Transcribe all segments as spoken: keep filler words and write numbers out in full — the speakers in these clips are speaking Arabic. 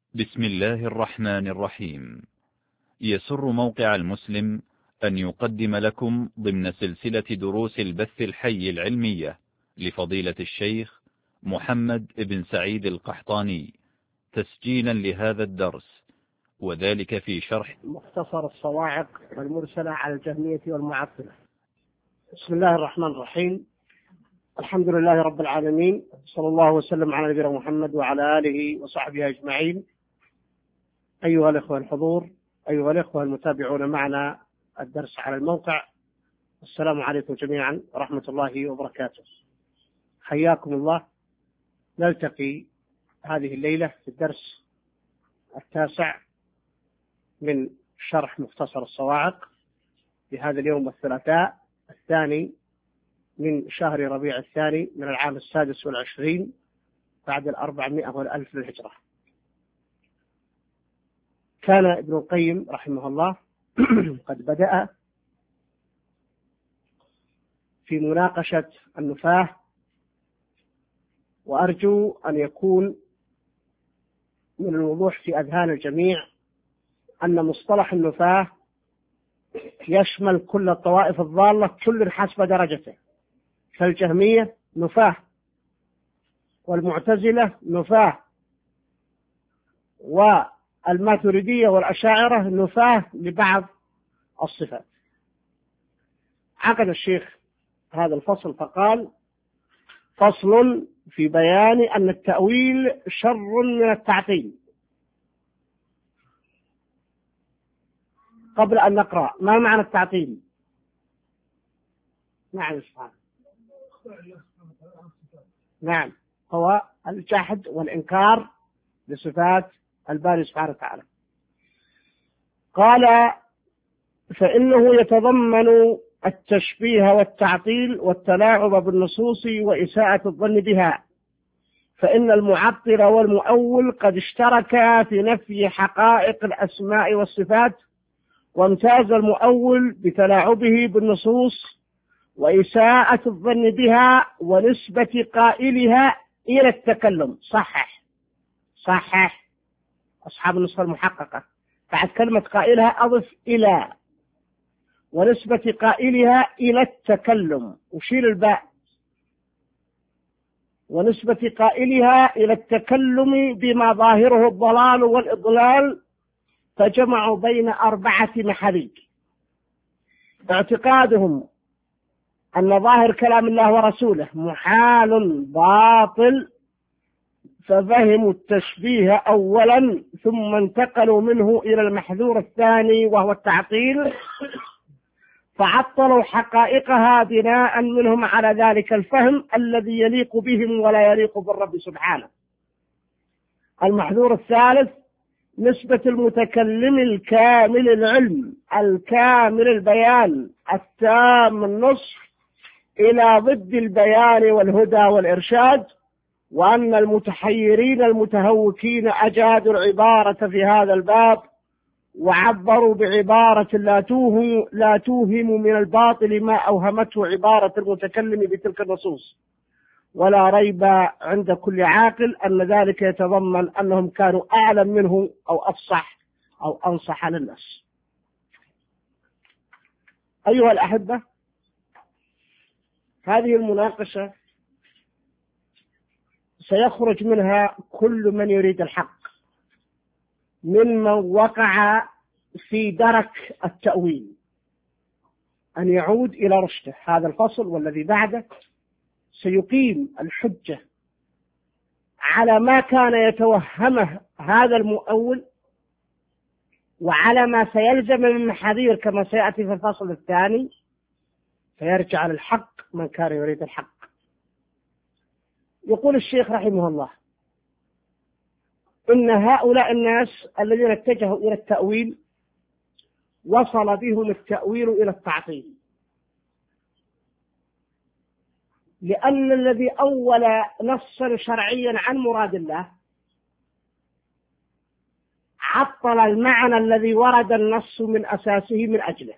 بسم الله الرحمن الرحيم. يسر موقع المسلم أن يقدم لكم ضمن سلسلة دروس البث الحي العلمية لفضيلة الشيخ محمد بن سعيد القحطاني تسجيلا لهذا الدرس، وذلك في شرح مختصر الصواعق والمرسلة على الجهمية والمعطلة. بسم الله الرحمن الرحيم. الحمد لله رب العالمين، صلى الله وسلم على نبينا محمد وعلى آله وصحبه أجمعين. أيها الأخوة الحضور، أيها الأخوة المتابعون معنا الدرس على الموقع، السلام عليكم جميعا ورحمة الله وبركاته. حياكم الله. نلتقي هذه الليلة في الدرس التاسع من شرح مختصر الصواعق في هذا اليوم الثلاثاء الثاني من شهر ربيع الثاني من العام السادس والعشرين بعد الأربعمائة والألف للهجرة. كان ابن القيم رحمه الله قد بدأ في مناقشة النفاة، وأرجو أن يكون من الوضوح في أذهان الجميع أن مصطلح النفاة يشمل كل الطوائف الضالة كل حسب درجته، فالجهمية نفاة، والمعتزلة نفاة، والماتريدية والأشاعرة نفاة لبعض الصفات. عقد الشيخ هذا الفصل فقال: فصل في بيان أن التأويل شر من التعطيل. قبل أن نقرأ ما معنى التعطيل؟ نعم سبحانه. نعم، هو الجحد والإنكار لصفات الباري سبحانه وتعالى. قال: فإنه يتضمن التشبيه والتعطيل والتلاعب بالنصوص وإساءة الظن بها، فإن المعطل والمؤول قد اشتركا في نفي حقائق الأسماء والصفات، وامتاز المؤول بتلاعبه بالنصوص وإساءة الظن بها ونسبة قائلها إلى التكلم. صحح صحح أصحاب النسخة المحققة، بعد كلمة قائلها أضف إلى، ونسبة قائلها إلى التكلم، وشيل الباء، ونسبة قائلها إلى التكلم بما ظاهره الضلال والإضلال، فجمعوا بين أربعة محاريج: اعتقادهم أن ظاهر كلام الله ورسوله محال باطل، ففهموا التشبيه أولا ثم انتقلوا منه إلى المحذور الثاني وهو التعطيل، فعطلوا حقائقها بناء منهم على ذلك الفهم الذي يليق بهم ولا يليق بالرب سبحانه. المحذور الثالث: نسبة المتكلم الكامل العلم الكامل البيان التام النصح إلى ضد البيان والهدى والإرشاد، وأن المتحيرين المتهوكين أجادوا العبارة في هذا الباب وعبروا بعبارة لا توهم, لا توهم من الباطل ما أوهمته عبارة المتكلم بتلك النصوص، ولا ريب عند كل عاقل أن ذلك يتضمن أنهم كانوا أعلم منه أو أفصح أو أنصح للناس. أيها الأحبة، هذه المناقشة سيخرج منها كل من يريد الحق ممن وقع في درك التأويل أن يعود إلى رشده. هذا الفصل والذي بعده سيقيم الحجة على ما كان يتوهمه هذا المؤول، وعلى ما سيلزم من محاذير كما سيأتي في الفصل الثاني، فيرجع للحق من كان يريد الحق. يقول الشيخ رحمه الله: إن هؤلاء الناس الذين اتجهوا إلى التأويل وصل بهم التأويل إلى التعطيل، لأن الذي أول نصا شرعيا عن مراد الله عطل المعنى الذي ورد النص من أساسه من أجله،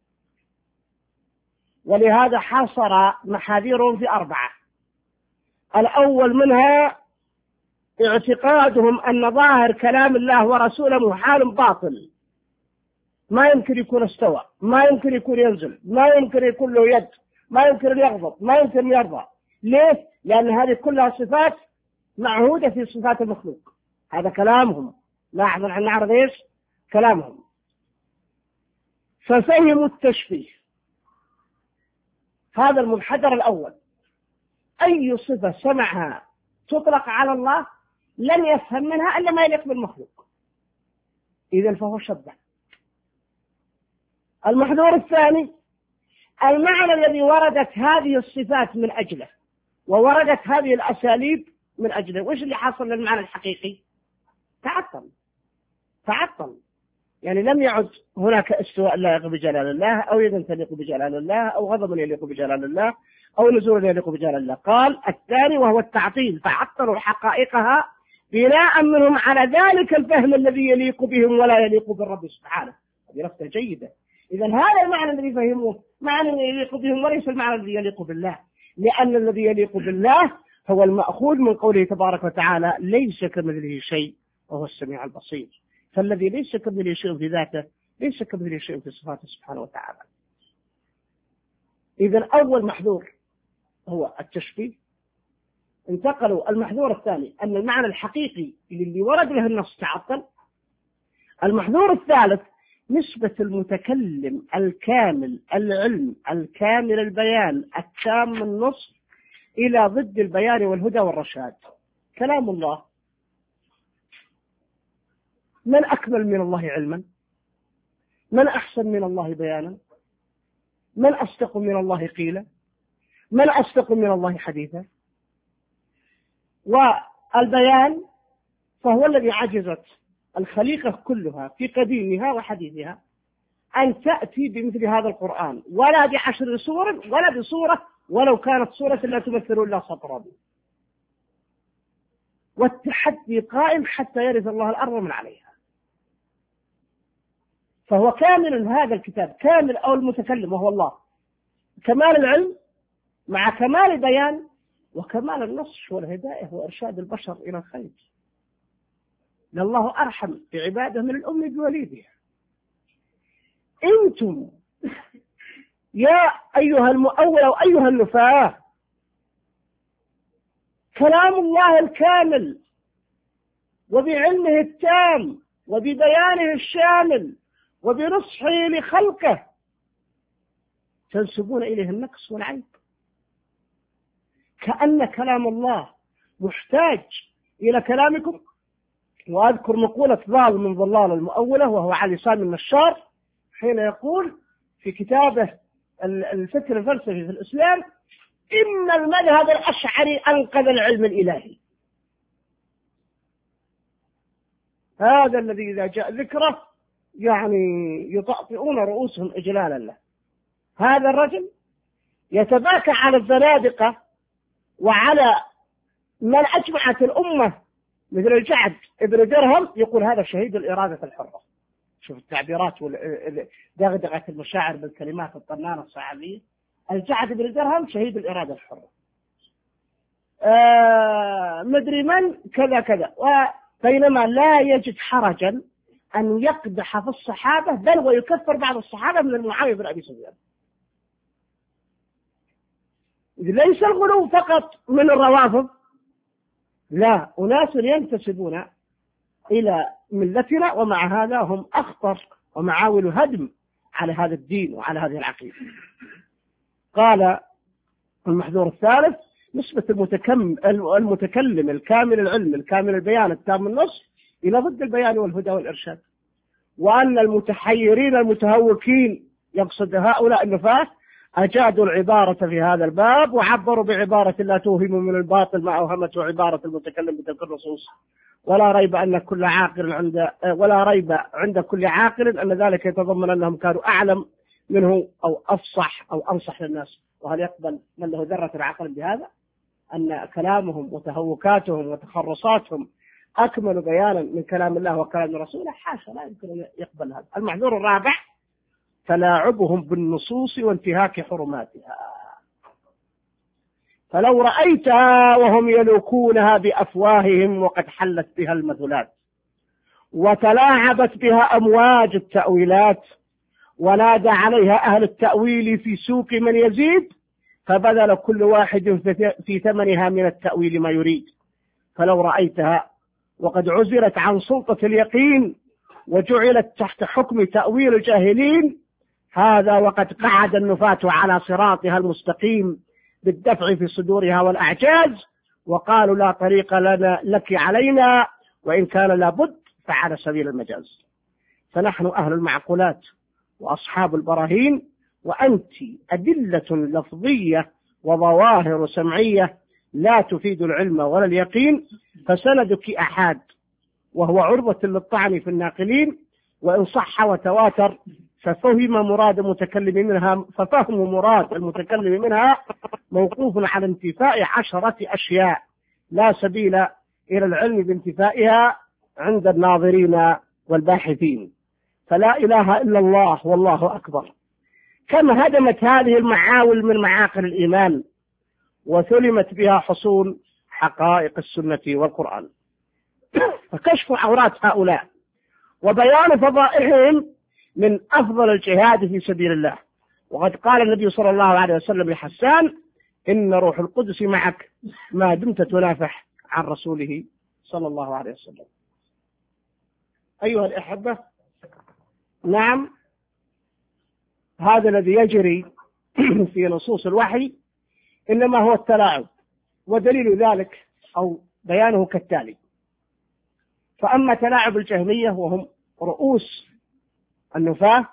ولهذا حصر محاذيرهم في أربعة. الأول منها اعتقادهم أن ظاهر كلام الله ورسوله محال باطل، ما يمكن يكون استوى، ما يمكن يكون ينزل، ما يمكن يكون له يد، ما يمكن يغضب، ما يمكن يرضى. ليه؟ لأن هذه كلها صفات معهودة في صفات المخلوق. هذا كلامهم. لاحظ نحن نعرض ايش؟ كلامهم. ففهموا التشبيه، هذا المنحدر الأول. أي صفة سمعها تطلق على الله لن يفهم منها إلا ما يليق بالمخلوق، إذن فهو شبه. المحذور الثاني المعنى الذي وردت هذه الصفات من أجله ووردت هذه الأساليب من أجله. وإيش اللي حصل للمعنى الحقيقي؟ تعطل تعطل يعني لم يعد هناك استواء لا يليق بجلال الله، أو يد تليق بجلال الله، أو غضب يليق بجلال الله، أو نزول يليق بجلال الله. قال الثاني وهو التعطيل، فعطلوا حقائقها بناء منهم على ذلك الفهم الذي يليق بهم ولا يليق بالرب سبحانه. هذه لفتة جيدة. إذن هذا المعنى الذي فهموه معنى يليق بهم وليس المعنى الذي يليق بالله، لأن الذي يليق بالله هو المأخوذ من قوله تبارك وتعالى ليس كمثله شيء وهو السميع البصير. فالذي ليس كمثله شيء في ذاته ليس كمثله شيء في صفاته سبحانه وتعالى. إذن أول محذور هو التشبيه. انتقلوا المحذور الثاني أن المعنى الحقيقي اللي ورد له النص تعطل. المحذور الثالث نسبة المتكلم الكامل العلم الكامل البيان التام النص إلى ضد البيان والهدى والرشاد. كلام الله من أكمل من الله علما؟ من أحسن من الله بيانا؟ من أصدق من الله قيلا؟ من أصدق من الله حديثا؟ والبيان فهو الذي عجزت الخليقة كلها في قديمها وحديثها أن تأتي بمثل هذا القرآن، ولا بعشر صور ولا بصورة ولو كانت صورة لا تمثل إلا سطرا. والتحدي قائم حتى يرث الله الأرض من عليها. فهو كامل هذا الكتاب، كامل أو المتكلم وهو الله، كمال العلم مع كمال البيان وكمال النصح والهداية وإرشاد البشر إلى الخير. لله أرحم بعباده من الأم بوليدها. أنتم يا أيها المؤول أو أيها النفاة كلام الله الكامل وبعلمه التام وببيانه الشامل وبنصحه لخلقه تنسبون إليه النقص والعيب، كأن كلام الله محتاج إلى كلامكم. وأذكر مقولة ضال من ضلال المؤولة وهو علي سامي النشار حين يقول في كتابه الفكر الفلسفي في الإسلام إن المذهب الأشعري أنقذ العلم الإلهي. هذا الذي إذا جاء ذكره يعني يطأطئون رؤوسهم إجلالا له. هذا الرجل يتباكى على الزنادقة وعلى من أجمعت الأمة مثل الجعد ابن درهم، يقول هذا شهيد الإرادة الحرة. شوف التعبيرات ودغدغة المشاعر بالكلمات الطنانة الصعبية. الجعد ابن درهم شهيد الإرادة الحرة. آه مدري من كذا كذا. بينما لا يجد حرجا أن يقدح في الصحابة، بل ويكفر بعض الصحابة من المعاوية بن أبي سفيان. ليس الغلو فقط من الروافض، لا، أناس ينتسبون إلى ملتنا ومع هذا هم أخطر ومعاول هدم على هذا الدين وعلى هذه العقيدة. قال المحذور الثالث نسبة المتكلم الكامل العلم الكامل البيان التام النص إلى ضد البيان والهدى والإرشاد، وأن المتحيرين المتهوكين يقصد هؤلاء النفاة أجادوا العبارة في هذا الباب وعبروا بعبارة لا توهم من الباطل ما أوهمته عبارة المتكلم بتلك النصوص. ولا ريب أن كل عاقل عند ولا ريب عند كل عاقل أن ذلك يتضمن أنهم كانوا أعلم منه أو أفصح أو أنصح للناس. وهل يقبل من له ذرة العقل بهذا أن كلامهم وتهوكاتهم وتخرصاتهم أكمل بيانا من كلام الله وكلام رسوله؟ حاشا، لا يمكن يقبل هذا. المحذور الرابع تلاعبهم بالنصوص وانتهاك حرماتها. فلو رأيتها وهم يلوكونها بأفواههم وقد حلت بها المثلات وتلاعبت بها أمواج التأويلات ونادى عليها أهل التأويل في سوق من يزيد فبذل كل واحد في ثمنها من التأويل ما يريد. فلو رأيتها وقد عزلت عن سلطة اليقين وجعلت تحت حكم تأويل الجاهلين، هذا وقد قعد النفاة على صراطها المستقيم بالدفع في صدورها والأعجاز وقالوا لا طريق لنا لك علينا وإن كان لابد فعلى سبيل المجاز. فنحن أهل المعقولات وأصحاب البراهين، وأنت أدلة لفظية وظواهر سمعية لا تفيد العلم ولا اليقين، فسندك أحاد وهو عرضة للطعن في الناقلين، وإن صح وتواتر ففهم مراد المتكلم منها ففهم مراد المتكلم منها موقوف على انتفاء عشرة أشياء لا سبيل إلى العلم بانتفائها عند الناظرين والباحثين. فلا إله إلا الله والله أكبر كم هدمت هذه المعاول من معاقل الإيمان وثلمت بها حصول حقائق السنة والقرآن. فكشف عورات هؤلاء وبيان فضائحهم من أفضل الجهاد في سبيل الله. وقد قال النبي صلى الله عليه وسلم لحسان إن روح القدس معك ما دمت تنافح عن رسوله صلى الله عليه وسلم. أيها الأحبة، نعم هذا الذي يجري في نصوص الوحي إنما هو التلاعب، ودليل ذلك أو بيانه كالتالي: فأما تلاعب الجهمية وهم رؤوس النفاة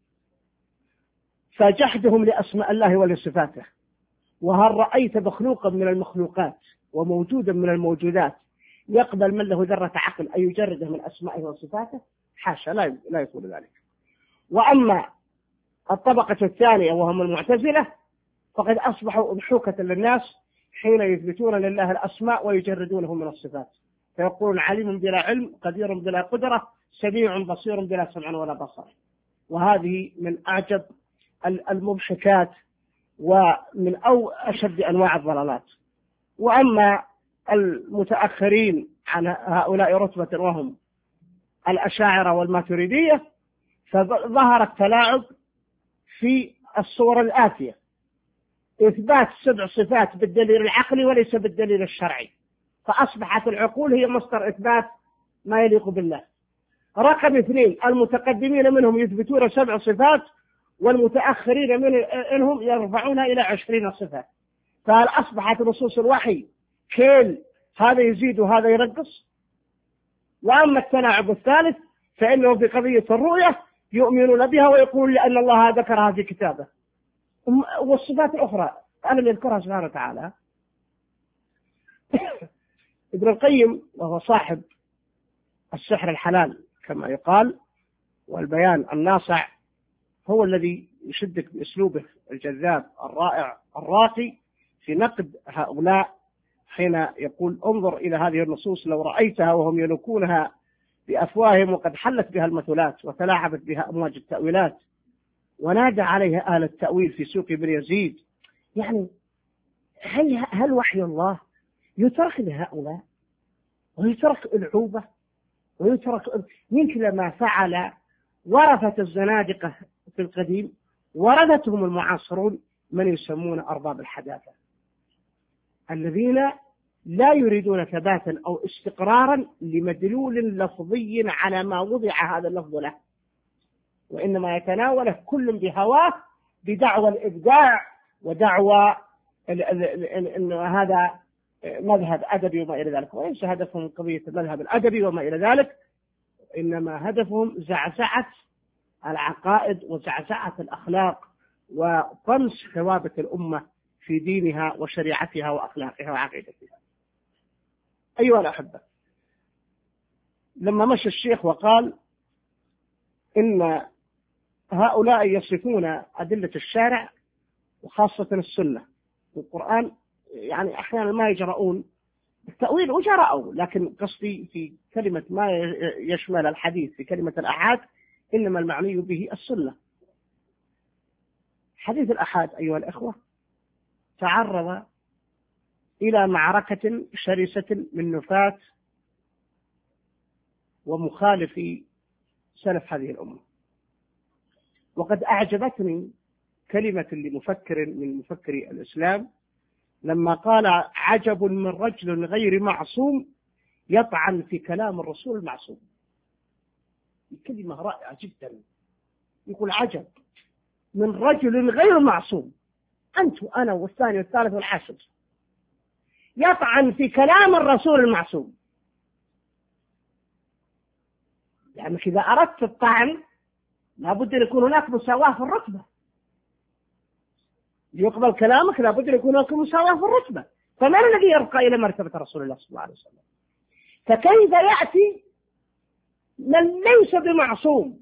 فجحدهم لأسماء الله ولصفاته. وهل رأيت مخلوقا من المخلوقات وموجودا من الموجودات يقبل من له ذرة عقل أن يجرده من أسمائه وصفاته؟ حاشا، لا لا يقول ذلك. وأما الطبقة الثانية وهم المعتزلة فقد أصبحوا أضحوكة للناس حين يثبتون لله الأسماء ويجردونه من الصفات، فيقولون عليم بلا علم، قدير بلا قدرة، سميع بصير بلا سمع ولا بصر. وهذه من أعجب المضحكات ومن أو أشد أنواع الضلالات. وأما المتأخرين عن هؤلاء رتبة وهم الأشاعرة والماتريدية فظهر التلاعب في الصور الآتية: إثبات سبع صفات بالدليل العقلي وليس بالدليل الشرعي، فأصبحت العقول هي مصدر إثبات ما يليق بالله. رقم اثنين، المتقدمين منهم يثبتون سبع صفات والمتأخرين منهم يرفعونها إلى عشرين صفة. فهل أصبحت نصوص الوحي كيل هذا يزيد وهذا ينقص؟ وأما التلاعب الثالث فإنه في قضية الرؤية يؤمنون بها ويقول لأن الله ذكرها في كتابه، والصفات الأخرى ألم يذكرها سبحانه وتعالى. ابن القيم وهو صاحب السحر الحلال كما يقال والبيان الناصع هو الذي يشدك بأسلوبه الجذاب الرائع الراقي في نقد هؤلاء، حين يقول: انظر إلى هذه النصوص لو رأيتها وهم يلوكونها بأفواههم وقد حلت بها المثلات وتلاعبت بها أمواج التأويلات ونادى عليها أهل التأويل في سوق ابن يزيد. يعني هل, هل وحي الله يترك لهؤلاء ويترك العوبة ويترك مثل ما فعل ورثة الزنادقة في القديم ورثتهم المعاصرون من يسمون أرباب الحداثة، الذين لا يريدون ثباتا أو استقرارا لمدلول لفظي على ما وضع هذا اللفظ له، وإنما يتناوله كل بهواه بدعوى الإبداع ودعوى أن هذا مذهب أدبي وما إلى ذلك، وليس هدفهم قضية المذهب الأدبي وما إلى ذلك، إنما هدفهم زعزعة العقائد وزعزعة الأخلاق وطمس ثوابت الأمة في دينها وشريعتها وأخلاقها وعقيدتها. أيها الأحبة، لما مشى الشيخ وقال إن هؤلاء يصفون أدلة الشارع وخاصة السنة والقرآن، يعني أحيانا ما يجرؤون التأويل وجرأوا، لكن قصدي في كلمة ما يشمل الحديث في كلمة الأحاد إنما المعني به السنة. حديث الأحاد أيها الأخوة تعرض إلى معركة شرسة من نفاة ومخالفي سلف هذه الأمة. وقد أعجبتني كلمة لمفكر من مفكري الإسلام لما قال: عجب من رجل غير معصوم يطعن في كلام الرسول المعصوم. كلمة رائعة جدا. يقول: عجب من رجل غير معصوم، أنت وأنا والثاني والثالث والعاشر، يطعن في كلام الرسول المعصوم. يعني إذا أردت الطعن لابد أن يكون هناك مساواة في الرتبة، ليقبل كلامك لابد أن يكون هناك مساواة في الرتبة. فمن الذي يرقى إلى مرتبة رسول الله صلى الله عليه وسلم؟ فكيف يأتي من ليس بمعصوم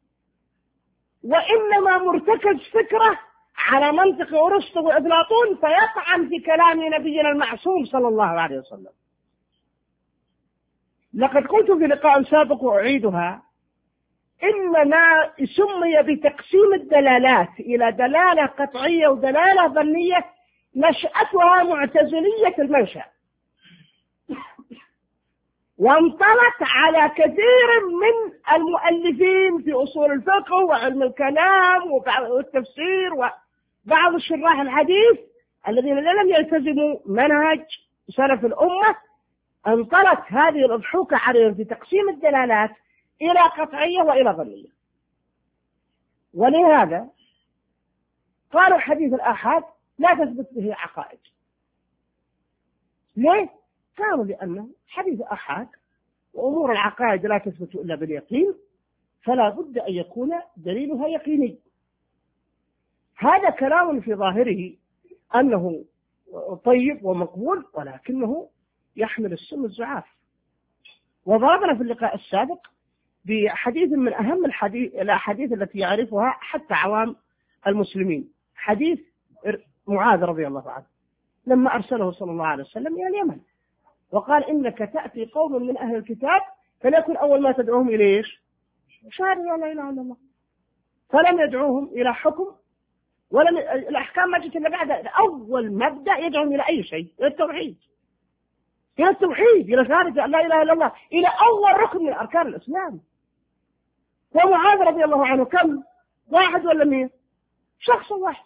وإنما مرتكز فكرة على منطق أرسطو وأفلاطون فيطعن في كلام نبينا المعصوم صلى الله عليه وسلم؟ لقد قلت في لقاء سابق وأعيدها: إن ما سمي بتقسيم الدلالات إلى دلالة قطعية ودلالة ظنية نشأتها معتزلية المنشأ، وانطلت على كثير من المؤلفين في أصول الفقه وعلم الكلام والتفسير وبعض الشراح الحديث الذين لم يلتزموا منهج سلف الأمة. انطلت هذه الأضحوكة عليهم في تقسيم الدلالات إلى قطعية وإلى ظنية. ولهذا قالوا حديث الآحاد لا تثبت به عقائد. ليه؟ قالوا لأن حديث الآحاد وأمور العقائد لا تثبت إلا باليقين، فلا بد أن يكون دليلها يقيني. هذا كلام في ظاهره أنه طيب ومقبول، ولكنه يحمل السم الزعاف. وضربنا في اللقاء السابق بحديث من أهم الحديث الأحاديث التي يعرفها حتى عوام المسلمين، حديث معاذ رضي الله عنه لما أرسله صلى الله عليه وسلم إلى اليمن وقال: إنك تأتي قوم من أهل الكتاب فليكن أول ما تدعوهم إليه إيش؟ شهادة لا إله إلا الله. فلم يدعوهم إلى حكم ولم الأحكام ما جت إلا بعد. أول مبدأ يدعوهم إلى أي شيء، إلى التوحيد، إلى التوحيد، إلى شهادة لا إله إلا الله، إلى أول ركن من أركان الإسلام. ومعاذ رضي الله عنه كم؟ واحد ولا مئة؟ شخص واحد.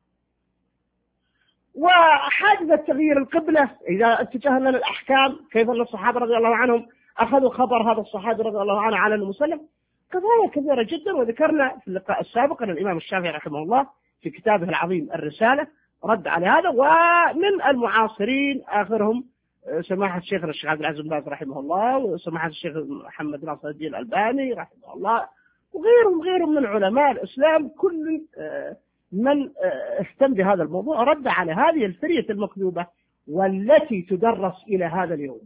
وحادثة تغيير القبلة إذا اتجهنا للأحكام، كيف أن الصحابة رضي الله عنهم أخذوا خبر هذا الصحابي رضي الله عنه على المسلم، قضايا كثيرة جدا. وذكرنا في اللقاء السابق أن الإمام الشافعي رحمه الله في كتابه العظيم الرسالة رد على هذا. ومن المعاصرين آخرهم سماحة الشيخ الشيخ عبد العزيز بن باز رحمه الله، وسماحة الشيخ محمد ناصر الدين الألباني رحمه الله، وغيرهم غيرهم من علماء الإسلام. كل من اهتم بهذا الموضوع رد على هذه الفرية المكذوبة والتي تدرس إلى هذا اليوم،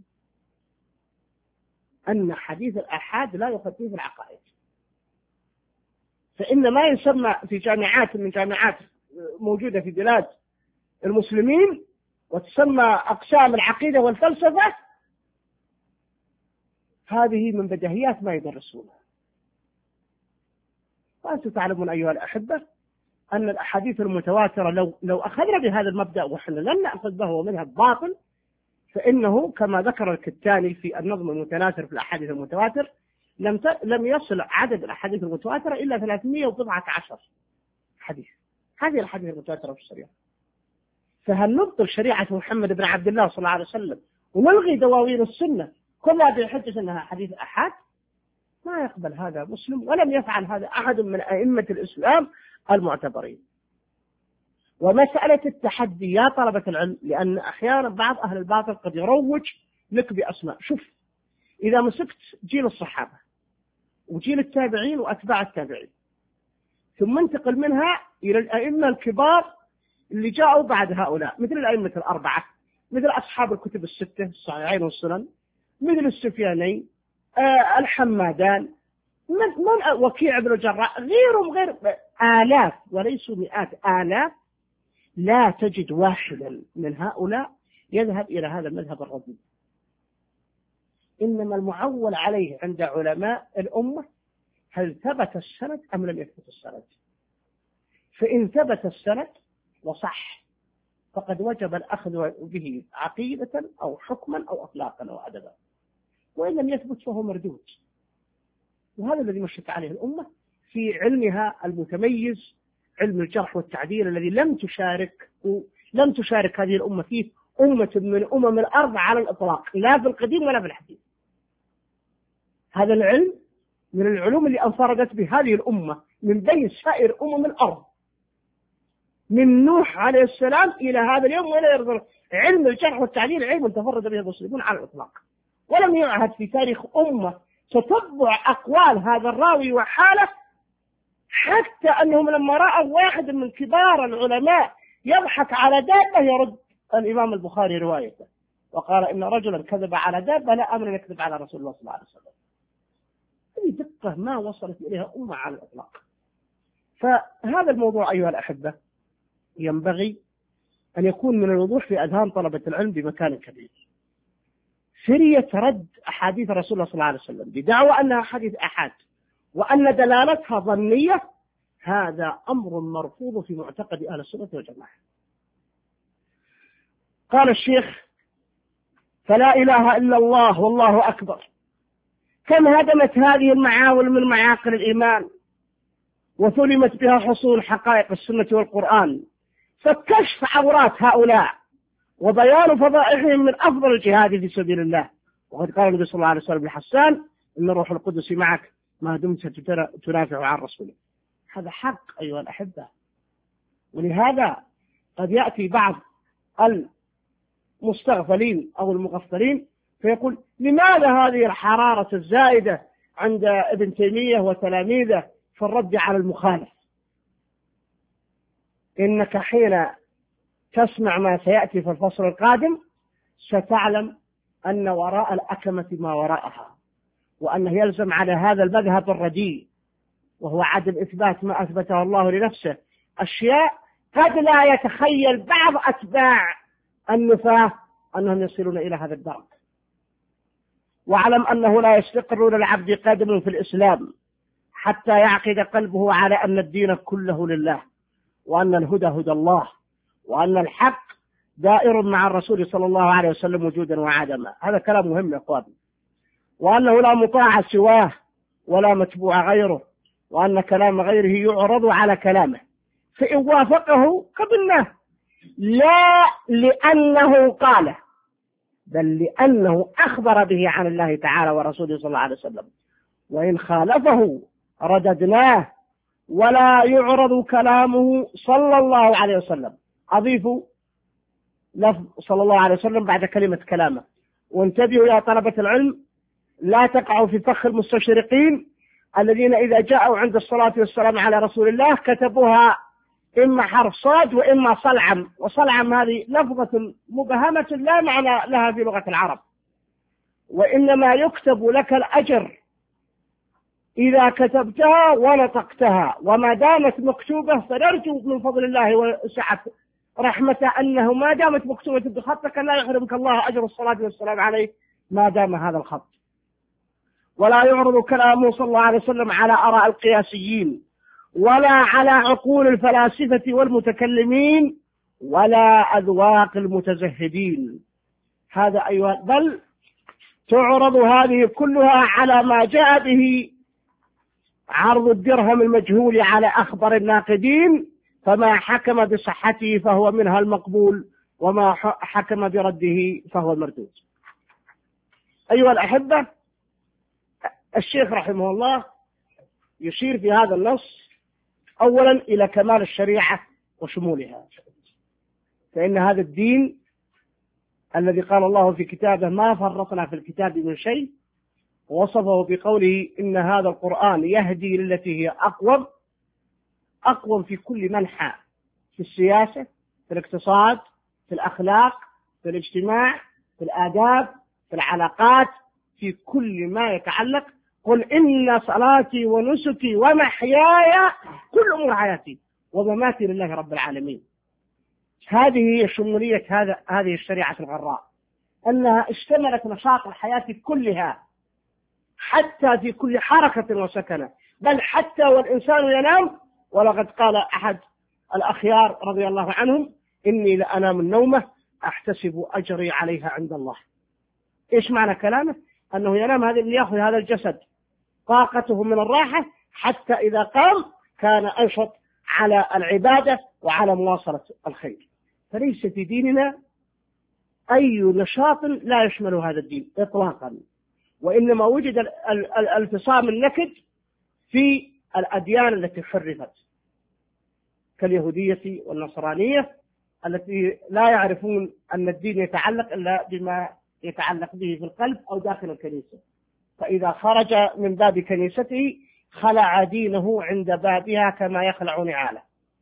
أن حديث الآحاد لا يخطيه في العقائد. فإن ما يسمى في جامعات من جامعات موجودة في بلاد المسلمين وتسمى أقسام العقيدة والفلسفة، هذه من بديهيات ما يدرسونها. وأنتم تعلمون أيها الأحبة أن الأحاديث المتواترة لو لو أخذنا بهذا المبدأ ونحن لن نأخذ به ومذهب باطل، فإنه كما ذكر الكتاني في النظم المتناثر في الأحاديث المتواتر لم لم يصل عدد الأحاديث المتواترة إلا ثلاثمئة وبضعة عشر حديث. هذه الأحاديث المتواترة في الشريعة. فهل نبطل شريعة محمد بن عبد الله صلى الله عليه وسلم ونلغي دواوين السنة كلها بحجة أنها حديث أحاد؟ ما يقبل هذا مسلم، ولم يفعل هذا أحد من أئمة الإسلام المعتبرين. ومسألة التحدي يا طلبة العلم، لأن أحيانا بعض أهل الباطل قد يروج لك بأسماء. شوف، إذا مسكت جيل الصحابة وجيل التابعين وأتباع التابعين ثم انتقل منها إلى الأئمة الكبار اللي جاءوا بعد هؤلاء، مثل الأئمة الأربعة، مثل أصحاب الكتب الستة الصحيحين والسنن، مثل السفيانين، آه الحمادان، من, من وكيع بن الجراح، غيرهم غير آلاف وليسوا مئات آلاف. لا تجد واحدا من هؤلاء يذهب إلى هذا المذهب الرديء. إنما المعول عليه عند علماء الأمة هل ثبت السند أم لم يثبت السند. فإن ثبت السند وصح فقد وجب الأخذ به عقيدة أو حكما أو أخلاقا أو أدبا، وإن لم يثبت فهو مردود. وهذا الذي مشت عليه الأمة في علمها المتميز، علم الجرح والتعديل، الذي لم تشارك لم تشارك هذه الأمة فيه أمة من أمم الأرض على الإطلاق، لا في القديم ولا في الحديث. هذا العلم من العلوم اللي انفردت بهذه الأمة من بين سائر أمم الأرض، من نوح عليه السلام إلى هذا اليوم ولا يرضى. علم الجرح والتعديل علم تفرد به المسلمون على الإطلاق، ولم يعهد في تاريخ أمة تتبع أقوال هذا الراوي وحاله، حتى أنهم لما رأوا واحد من كبار العلماء يضحك على دابة يرد الإمام البخاري روايته وقال إن رجلا كذب على دابة لا أمر يكذب على رسول الله صلى الله عليه وسلم. هذه دقة ما وصلت إليها أمة على الإطلاق. فهذا الموضوع أيها الأحبة ينبغي أن يكون من الوضوح في أذهان طلبة العلم بمكان كبير. سرية رد أحاديث رسول الله صلى الله عليه وسلم بدعوى أنها حديث أحاد وأن دلالتها ظنية، هذا أمر مرفوض في معتقد أهل السنة والجماعة. قال الشيخ: فلا إله إلا الله والله أكبر، كم هدمت هذه المعاول من معاقل الإيمان وثلمت بها حصول حقائق السنة والقرآن، فكشف عورات هؤلاء وبيان فضائحهم من أفضل الجهاد في سبيل الله. وقد قال النبي صلى الله عليه وسلم لحسان: إن روح القدس معك ما دمت تنافع عن رسوله. هذا حق أيها الأحبة. ولهذا قد يأتي بعض المستغفلين أو المغفلين فيقول: لماذا هذه الحرارة الزائدة عند ابن تيمية وتلاميذه في الرد على المخالف؟ إنك حين تسمع ما سيأتي في الفصل القادم ستعلم أن وراء الأكمة ما وراءها، وأنه يلزم على هذا المذهب الرديء وهو عدم إثبات ما أثبته الله لنفسه أشياء قد لا يتخيل بعض أتباع النفاة أنهم يصلون إلى هذا الدرك. واعلم أنه لا يستقر للعبد قدم في الإسلام حتى يعقد قلبه على أن الدين كله لله، وأن الهدى هدى الله، وأن الحق دائر مع الرسول صلى الله عليه وسلم وجودا وعدما. هذا كلام مهم يا أخواني. وأنه لا مطاع سواه ولا متبوع غيره، وأن كلام غيره يعرض على كلامه، فإن وافقه قبلناه، لا لأنه قاله بل لأنه أخبر به عن الله تعالى ورسوله صلى الله عليه وسلم، وإن خالفه رددناه ولا يعرض كلامه صلى الله عليه وسلم. أضيف لفظ صلى الله عليه وسلم بعد كلمة كلامه. وانتبهوا يا طلبة العلم، لا تقعوا في فخ المستشرقين الذين إذا جاءوا عند الصلاة والسلام على رسول الله كتبوها إما حرف صاد وإما صلعم، وصلعم هذه لفظة مبهمة لا معنى لها في لغة العرب، وإنما يكتب لك الأجر إذا كتبتها ونطقتها، وما دامت مكتوبة فنرجو من فضل الله وسعة رحمته أنه ما دامت مكتوبة بخطك لا يحرمك الله أجر الصلاة والسلام عليه ما دام هذا الخط. ولا يعرض كلامه صلى الله عليه وسلم على آراء القياسيين ولا على عقول الفلاسفة والمتكلمين ولا أذواق المتزهدين. هذا أيها، بل تعرض هذه كلها على ما جاء به عرض الدرهم المجهول على أخبر الناقدين، فما حكم بصحته فهو منها المقبول، وما حكم برده فهو المردود. أيها الأحبة، الشيخ رحمه الله يشير في هذا النص أولا إلى كمال الشريعة وشمولها، فإن هذا الدين الذي قال الله في كتابه ما فرطنا في الكتاب من شيء، ووصفه بقوله إن هذا القرآن يهدي للتي هي أقوم، أقوم في كل منحى، في السياسة، في الاقتصاد، في الأخلاق، في الاجتماع، في الآداب، في العلاقات، في كل ما يتعلق. قل إن صلاتي ونسكي ومحياي كل أمور حياتي ومماتي لله رب العالمين. هذه هي شمولية هذا هذه الشريعة الغراء، أنها اشتملت نشاط الحياة كلها، حتى في كل حركة وسكنة، بل حتى والإنسان ينام. ولقد قال أحد الأخيار رضي الله عنهم: إني لأنام النومة أحتسب أجري عليها عند الله. إيش معنى كلامه؟ أنه ينام هذا اللي يأخذ هذا الجسد طاقته من الراحة حتى إذا قام كان أنشط على العبادة وعلى مواصلة الخير. فليس في ديننا أي نشاط لا يشمل هذا الدين إطلاقا، وإنما وجد الالتصام النكد في الأديان التي حرفت كاليهودية والنصرانية التي لا يعرفون أن الدين يتعلق إلا بما يتعلق به في القلب أو داخل الكنيسة، فإذا خرج من باب كنيسته خلع دينه عند بابها كما يخلع نعاله.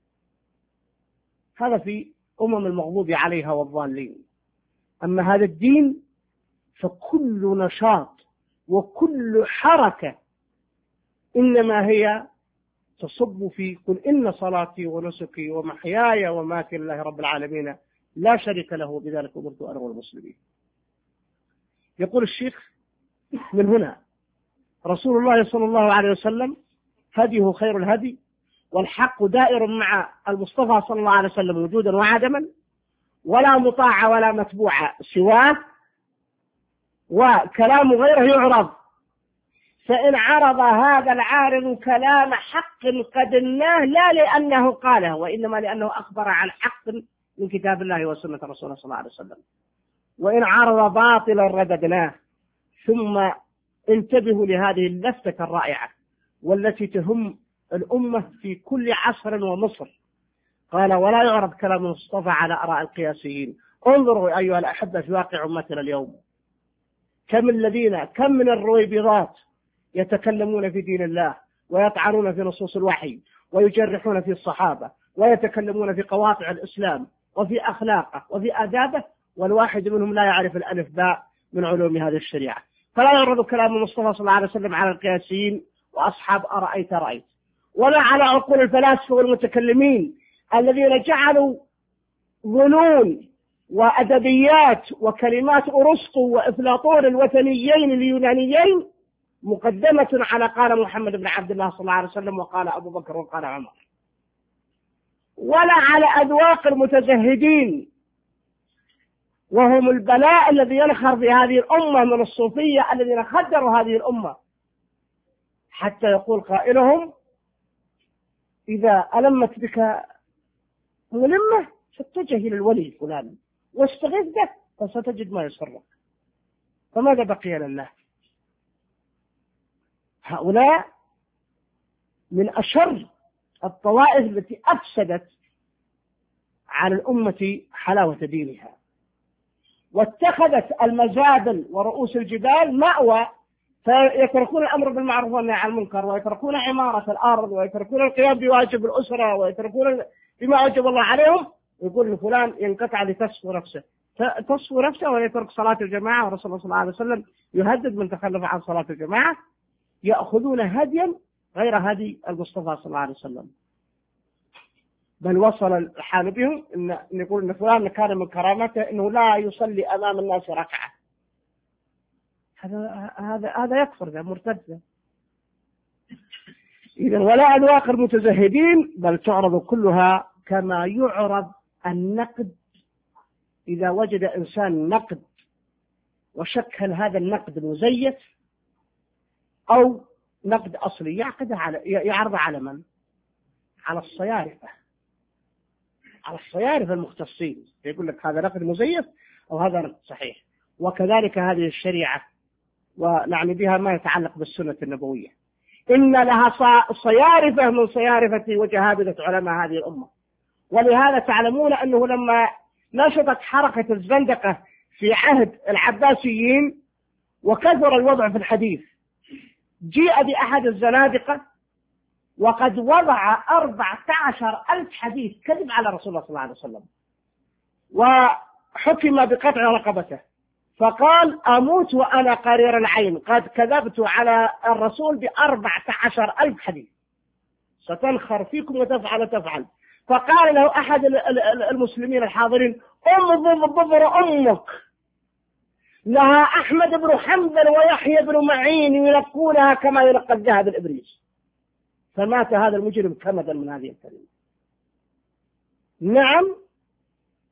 هذا في أمم المغضوب عليها والضالين. أما هذا الدين فكل نشاط وكل حركة إنما هي تصب في قل إن صلاتي ونسكي ومحياي ومماتي لله رب العالمين لا شريك له بذلك أمرت أنا والمسلمين. يقول الشيخ: من هنا رسول الله صلى الله عليه وسلم هديه خير الهدي، والحق دائر مع المصطفى صلى الله عليه وسلم وجودا وعدما، ولا مطاع ولا متبوع سواه، وكلام غيره يعرض. فإن عرض هذا العارض كلام حق قدمناه لا لأنه قاله، وإنما لأنه أخبر عن حق من كتاب الله وسنة رسوله صلى الله عليه وسلم. وإن عرض باطلا رددناه. ثم انتبهوا لهذه اللفتة الرائعة والتي تهم الأمة في كل عصر ومصر. قال: ولا يعرض كلام المصطفى على آراء القياسيين. انظروا أيها الأحبة في واقع أمتنا اليوم، كم الذين كم من الرويبضات يتكلمون في دين الله ويطعنون في نصوص الوحي ويجرحون في الصحابة ويتكلمون في قواطع الإسلام وفي أخلاقه وفي آدابه، والواحد منهم لا يعرف الألف باء من علوم هذه الشريعة. فلا يعرض كلام المصطفى صلى الله عليه وسلم على القياسيين وأصحاب أرأيت رأيت، ولا على عقول الفلاسفة والمتكلمين الذين جعلوا ظنون وأدبيات وكلمات أرسطو وأفلاطون الوثنيين اليونانيين مقدمة على قال محمد بن عبد الله صلى الله عليه وسلم وقال أبو بكر وقال عمر، ولا على أذواق المتزهدين وهم البلاء الذي ينخر في هذه الأمة من الصوفية الذين خدروا هذه الأمة، حتى يقول قائلهم: إذا ألمت بك ملمة فاتجه إلى الولي الفلاني واستغيث به فستجد ما يسرك. فماذا بقي لله؟ هؤلاء من أشر الطوائف التي أفسدت على الأمة حلاوة دينها، واتخذت المزابل ورؤوس الجبال مأوى، فيتركون الأمر بالمعروف والنهي عن المنكر، ويتركون عمارة الأرض، ويتركون القيام بواجب الأسرة، ويتركون بما أوجب الله عليهم. يقول لفلان ينقطع لتصفو نفسه، تصفو نفسه ويترك صلاة الجماعة، ورسول الله صلى الله عليه وسلم يهدد من تخلف عن صلاة الجماعة. يأخذون هديا غير هدي المصطفى صلى الله عليه وسلم، بل وصل الحال بهم إن يقول إن فلان كان من كرامته إنه لا يصلي أمام الناس ركعة. هذا هذا هذا يكفر، ذا مرتد. إذا ولا أذواق المتزهدين، بل تعرض كلها كما يعرض النقد. إذا وجد إنسان نقد وشك هل هذا النقد مزيف أو نقد أصلي، يعقد على يعرض على من؟ على الصيارفة، على الصيارفة المختصين، يقول لك هذا نقد مزيف أو هذا نقد صحيح. وكذلك هذه الشريعة، ونعني بها ما يتعلق بالسنة النبوية، إن لها صيارفة من صيارفة وجهابذة علماء هذه الأمة. ولهذا تعلمون أنه لما نشطت حركة الزندقة في عهد العباسيين وكثر الوضع في الحديث، جيء بأحد الزنادقة وقد وضع أربعة عشر ألف حديث كذب على رسول الله صلى الله عليه وسلم، وحكم بقطع رقبته، فقال: أموت وأنا قرير العين، قد كذبت على الرسول بأربعة عشر ألف حديث، ستنخر فيكم وتفعل تفعل. فقال له أحد المسلمين الحاضرين: انظر ظفر أمك، لها أحمد بن حنبل ويحيى بن معين يلقونها كما يلقى الذهب الإبريز. فمات هذا المجرم كمدا من هذه الكلمة. نعم،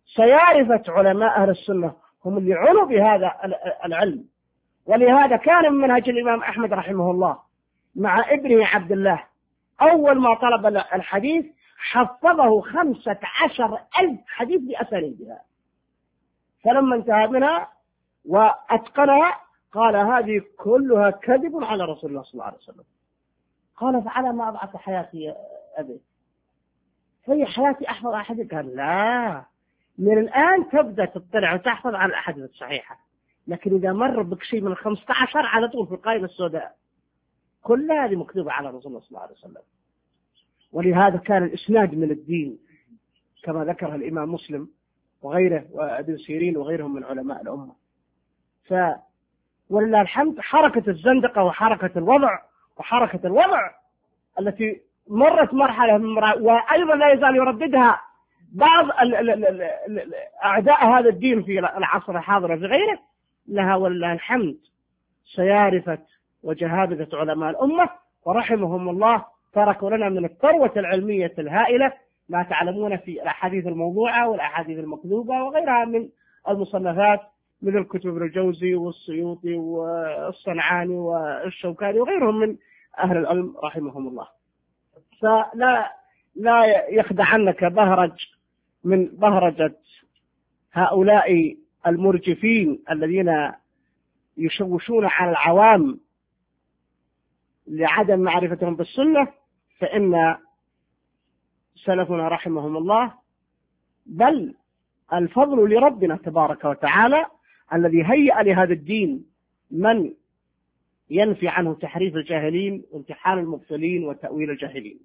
سيارفة علماء أهل السنة هم اللي عنوا بهذا العلم. ولهذا كان من منهج الإمام أحمد رحمه الله مع ابنه عبد الله أول ما طلب الحديث حفظه خمسة عشر ألف حديث بأسانيدها، فلما انتهى منها وأتقنها قال هذه كلها كذب على رسول الله صلى الله عليه وسلم. قال فعلى ما أضعف حياتي يا أبي؟ هي حياتي أحفظ أحاديث؟ قال لا، من الآن تبدأ تطلع وتحفظ على الأحاديث الصحيحة، لكن إذا مر بك شيء من خمسة عشر على طول في القائمة السوداء، كل هذه مكتوبة على رسول الله صلى الله عليه وسلم. ولهذا كان الإسناد من الدين كما ذكرها الإمام مسلم وغيره وابن سيرين وغيرهم من علماء الأمة. ف ولله الحمد حركة الزندقة وحركة الوضع وحركة الوضع التي مرت مرحلة من مرحلة وأيضا لا يزال يرددها بعض أعداء هذا الدين في العصر الحاضر وفي غيره، لها ولله الحمد سيارفة وجهابذة علماء الأمة ورحمهم الله، تركوا لنا من الثروة العلمية الهائلة ما تعلمون في الأحاديث الموضوعة والأحاديث المكذوبة وغيرها من المصنفات مثل كتب ابن الجوزي والسيوطي والصنعاني والشوكاني وغيرهم من أهل العلم رحمهم الله. فلا لا يخدعنك بهرج من بهرجة هؤلاء المرجفين الذين يشوشون على العوام لعدم معرفتهم بالسنة، فإن سلفنا رحمهم الله بل الفضل لربنا تبارك وتعالى الذي هيأ لهذا الدين من ينفي عنه تحريف الجاهلين وامتحان المبطلين وتأويل الجاهلين.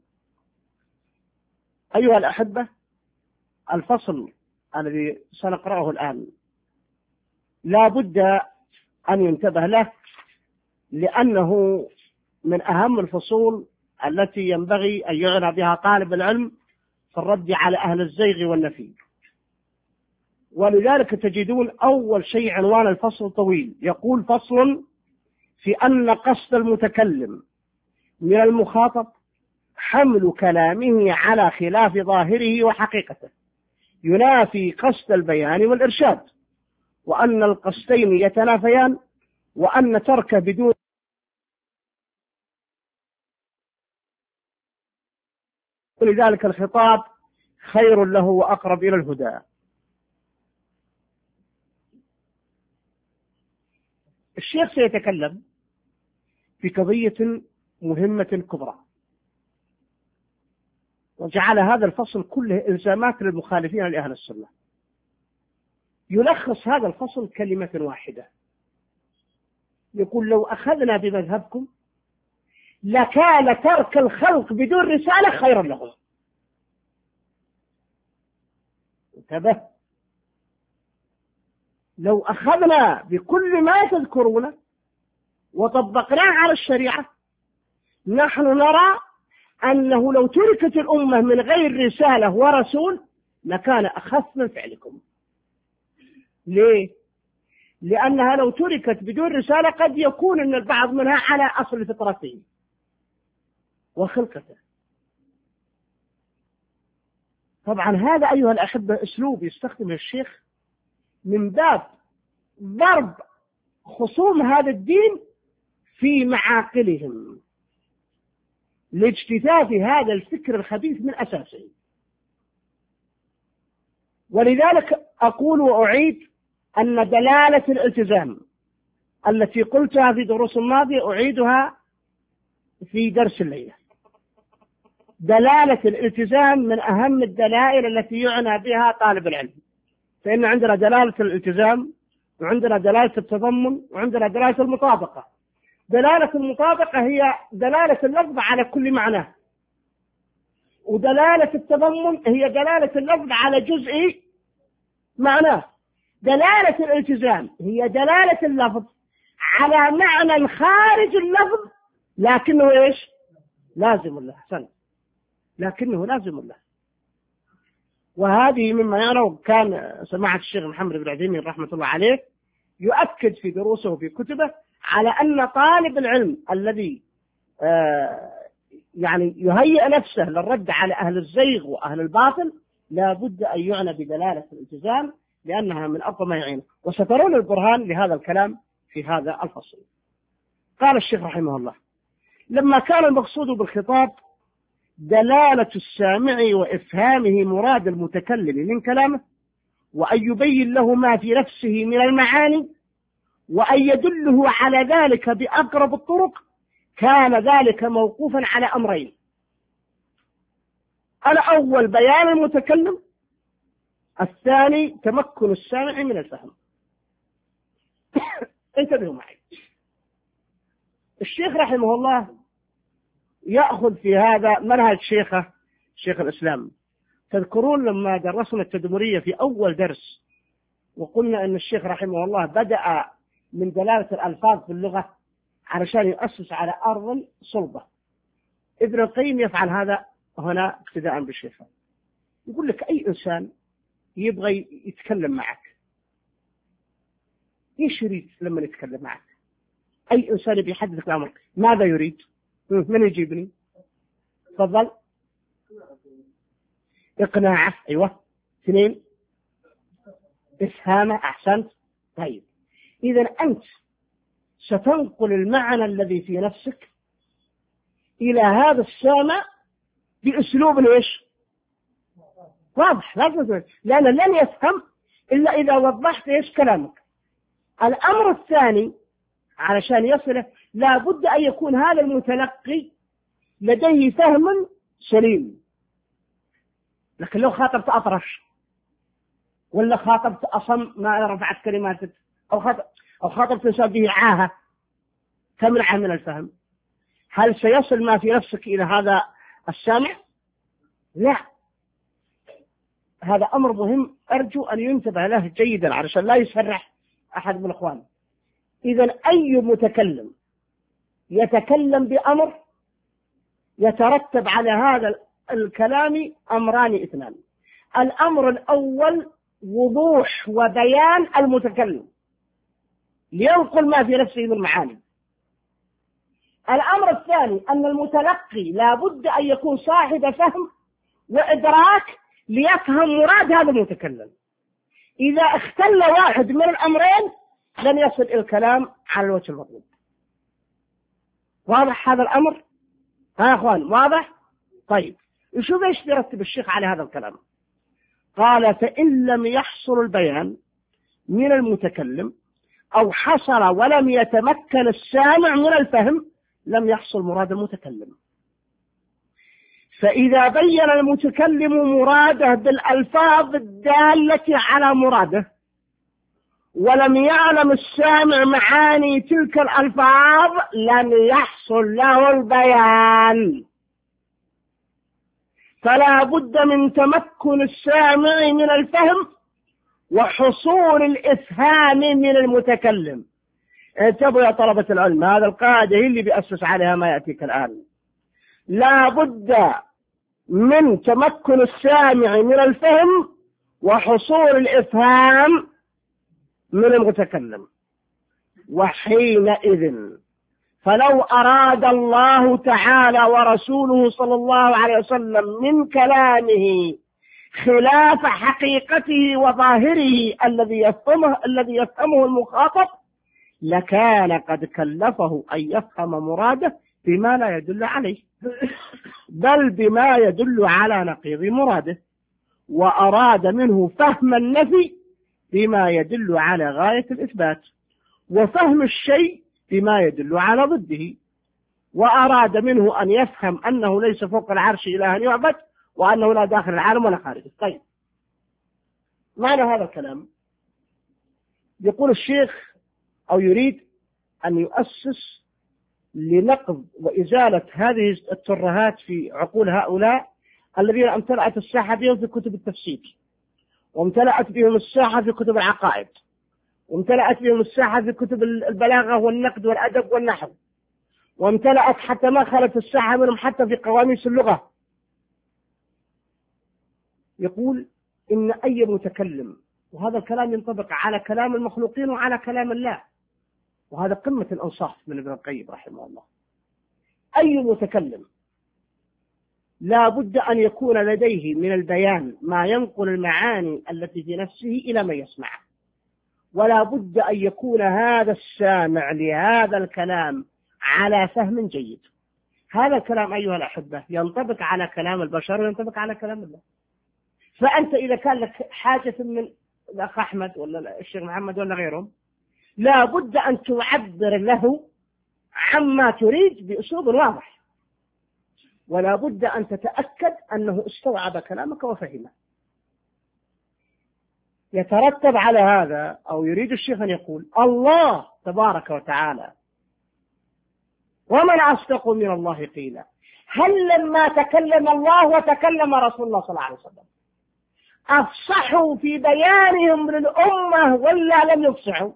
أيها الأحبة، الفصل الذي سنقرأه الآن لا بد أن ينتبه له، لأنه من أهم الفصول التي ينبغي أن يعنى بها طالب العلم في الرد على أهل الزيغ والنفي. ولذلك تجدون أول شيء عنوان الفصل طويل، يقول فصل في أن قصد المتكلم من المخاطب حمل كلامه على خلاف ظاهره وحقيقته ينافي قصد البيان والإرشاد، وأن القصدين يتنافيان، وأن ترك بدون ولذلك الخطاب خير له وأقرب إلى الهدى. الشيخ سيتكلم في قضية مهمة كبرى، وجعل هذا الفصل كله إلزامات للمخالفين لأهل السنة. يلخص هذا الفصل كلمة واحدة، يقول لو أخذنا بمذهبكم لكان ترك الخلق بدون رسالة خيرا لهم. انتبه، لو أخذنا بكل ما تذكرونه وطبقناه على الشريعة نحن نرى أنه لو تركت الأمة من غير رسالة ورسول لكان أخف من فعلكم. ليه؟ لأنها لو تركت بدون رسالة قد يكون أن البعض منها على أصل فطرته وخلقته. طبعا هذا أيها الأحبة أسلوب يستخدمه الشيخ من باب ضرب خصوم هذا الدين في معاقلهم لاجتثاث هذا الفكر الخبيث من أساسه. ولذلك أقول وأعيد أن دلالة الالتزام التي قلتها في دروس الماضية أعيدها في درس الليلة. دلالة الالتزام من أهم الدلائل التي يعنى بها طالب العلم، فإن عندنا دلالة الالتزام وعندنا دلالة التضمن وعندنا دلالة المطابقة. دلالة المطابقة هي دلالة اللفظ على كل معناه، ودلالة التضمن هي دلالة اللفظ على جزء معناه. دلالة الالتزام هي دلالة اللفظ على معنى خارج اللفظ لكنه إيش؟ لازم له. حسن، لكنه لازم له. وهذه مما يرى كان سماحة الشيخ محمد بن عثيمين رحمة الله عليه يؤكد في دروسه وفي كتبه على أن طالب العلم الذي آه يعني يهيئ نفسه للرد على أهل الزيغ وأهل الباطل لا بد أن يعنى بدلالة الالتزام لأنها من أقوى ما يعينه، وسترون البرهان لهذا الكلام في هذا الفصل. قال الشيخ رحمه الله: لما كان المقصود بالخطاب دلالة السامع وإفهامه مراد المتكلم من كلامه، وأن يبين له ما في نفسه من المعاني، وأن يدله على ذلك بأقرب الطرق، كان ذلك موقوفا على أمرين: الأول بيان المتكلم، الثاني تمكن السامع من الفهم. انتبهوا معي. الشيخ رحمه الله يأخذ في هذا منهج شيخه شيخ الإسلام. تذكرون لما درسنا التدمرية في أول درس وقلنا أن الشيخ رحمه الله بدأ من دلالة الألفاظ في اللغة علشان يؤسس على أرض صلبة. ابن القيم يفعل هذا هنا ابتداء بالشيخ. يقول لك أي إنسان يبغى يتكلم معك إيش يريد لما يتكلم معك؟ أي إنسان بيحدثك الأمر ماذا يريد؟ من يجيبني؟ تفضل. إقناعه. أيوة. اثنين إفهامه. أحسنت. طيب، إذا أنت ستنقل المعنى الذي في نفسك إلى هذا السامع بأسلوب إيش؟ واضح. لازم، لأنه لن يفهم إلا إذا وضحت إيش كلامك. الأمر الثاني علشان يصله لا بد أن يكون هذا المتلقي لديه فهم سليم. لكن لو خاطبت أطرش ولا خاطبت أصم ما رفعت كلماتك أو خاطب أو خاطبت إنسان به عاهة تمنع من الفهم، هل سيصل ما في نفسك إلى هذا السامع؟ لا. هذا أمر مهم أرجو أن ينتبه له جيدا علشان لا يسرح أحد من الأخوان. إذا أي متكلم يتكلم بأمر يترتب على هذا الكلام أمران اثنان: الأمر الأول وضوح وبيان المتكلم لينقل ما في نفسه من معاني. الأمر الثاني أن المتلقي لا بد أن يكون صاحب فهم وإدراك ليفهم مراد هذا المتكلم. إذا اختل واحد من الأمرين لن يصل الكلام على الوجه المطلوب. واضح هذا الأمر؟ ها يا أخوان واضح؟ طيب، شوف ايش يرتب الشيخ على هذا الكلام. قال: فإن لم يحصل البيان من المتكلم أو حصل ولم يتمكن السامع من الفهم لم يحصل مراد المتكلم. فإذا بين المتكلم مراده بالألفاظ الدالة على مراده ولم يعلم السامع معاني تلك الألفاظ لم يحصل له البيان. فلا بد من تمكن السامع من الفهم وحصول الإفهام من المتكلم. انتبهوا يا طلبة العلم، هذا القاعدة هي اللي بيأسس عليها ما يأتيك الآن. لا بد من تمكن السامع من الفهم وحصول الإفهام من المتكلم. وحينئذ فلو أراد الله تعالى ورسوله صلى الله عليه وسلم من كلامه خلاف حقيقته وظاهره الذي يفهمه الذي يفهمه المخاطب لكان قد كلفه أن يفهم مراده بما لا يدل عليه بل بما يدل على نقيض مراده، وأراد منه فهم النفي بما يدل على غاية الإثبات، وفهم الشيء بما يدل على ضده، وأراد منه أن يفهم أنه ليس فوق العرش إلها يعبد وأنه لا داخل العالم ولا خارجه. طيب، معنى هذا الكلام يقول الشيخ أو يريد أن يؤسس لنقض وإزالة هذه الترهات في عقول هؤلاء الذين امتلأت الساحة بهم في كتب التفسير، وامتلأت بهم الساحة في كتب العقائد، وامتلأت بهم الساحة في كتب البلاغة والنقد والأدب والنحو، وامتلأت حتى ما خلت الساحة منهم حتى في قواميس اللغة. يقول إن أي متكلم، وهذا الكلام ينطبق على كلام المخلوقين وعلى كلام الله، وهذا قمة الأنصاف من ابن القيم رحمه الله، أي متكلم لا بد أن يكون لديه من البيان ما ينقل المعاني التي في نفسه إلى من يسمعه، ولا بد أن يكون هذا السامع لهذا الكلام على فهم جيد. هذا الكلام أيها الأحبة ينطبق على كلام البشر وينطبق على كلام الله. فأنت إذا كان لك حاجة من الأخ أحمد ولا الشيخ محمد ولا غيرهم، لا بد أن تعبر له عما تريد بأسلوب واضح، ولا بد أن تتأكد أنه استوعب كلامك وفهمه. يترتب على هذا أو يريد الشيخ أن يقول الله تبارك وتعالى ومن أصدق من الله قيلا، هل لما تكلم الله وتكلم رسول الله صلى الله عليه وسلم أفصحوا في بيانهم للأمة ولا لم يفصحوا؟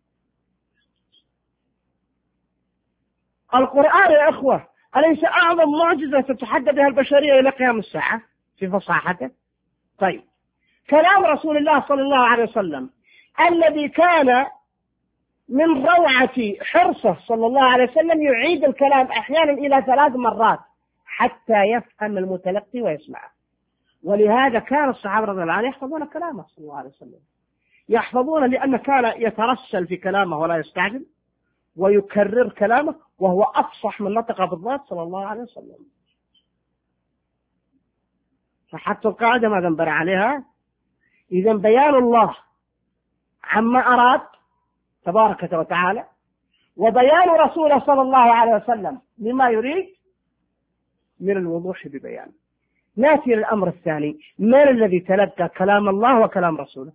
القرآن يا إخوة أليس أعظم معجزة تتحدى بها البشرية إلى قيام الساعة في فصاحته؟ طيب، كلام رسول الله صلى الله عليه وسلم الذي كان من روعة حرصه صلى الله عليه وسلم يعيد الكلام أحيانا إلى ثلاث مرات حتى يفهم المتلقي ويسمعه. ولهذا كان الصحابة رضي الله عنهم يحفظون كلامه صلى الله عليه وسلم، يحفظون لأنه كان يترسل في كلامه ولا يستعجل، ويكرر كلامه، وهو أفصح من نطق بالذات صلى الله عليه وسلم. فحتى القاعدة ماذا انبرى عليها؟ إذا بيان الله عما أراد تبارك وتعالى، وبيان رسوله صلى الله عليه وسلم لما يريد من الوضوح ببيان. نأتي للأمر الثاني، من الذي تلقى كلام الله وكلام رسوله؟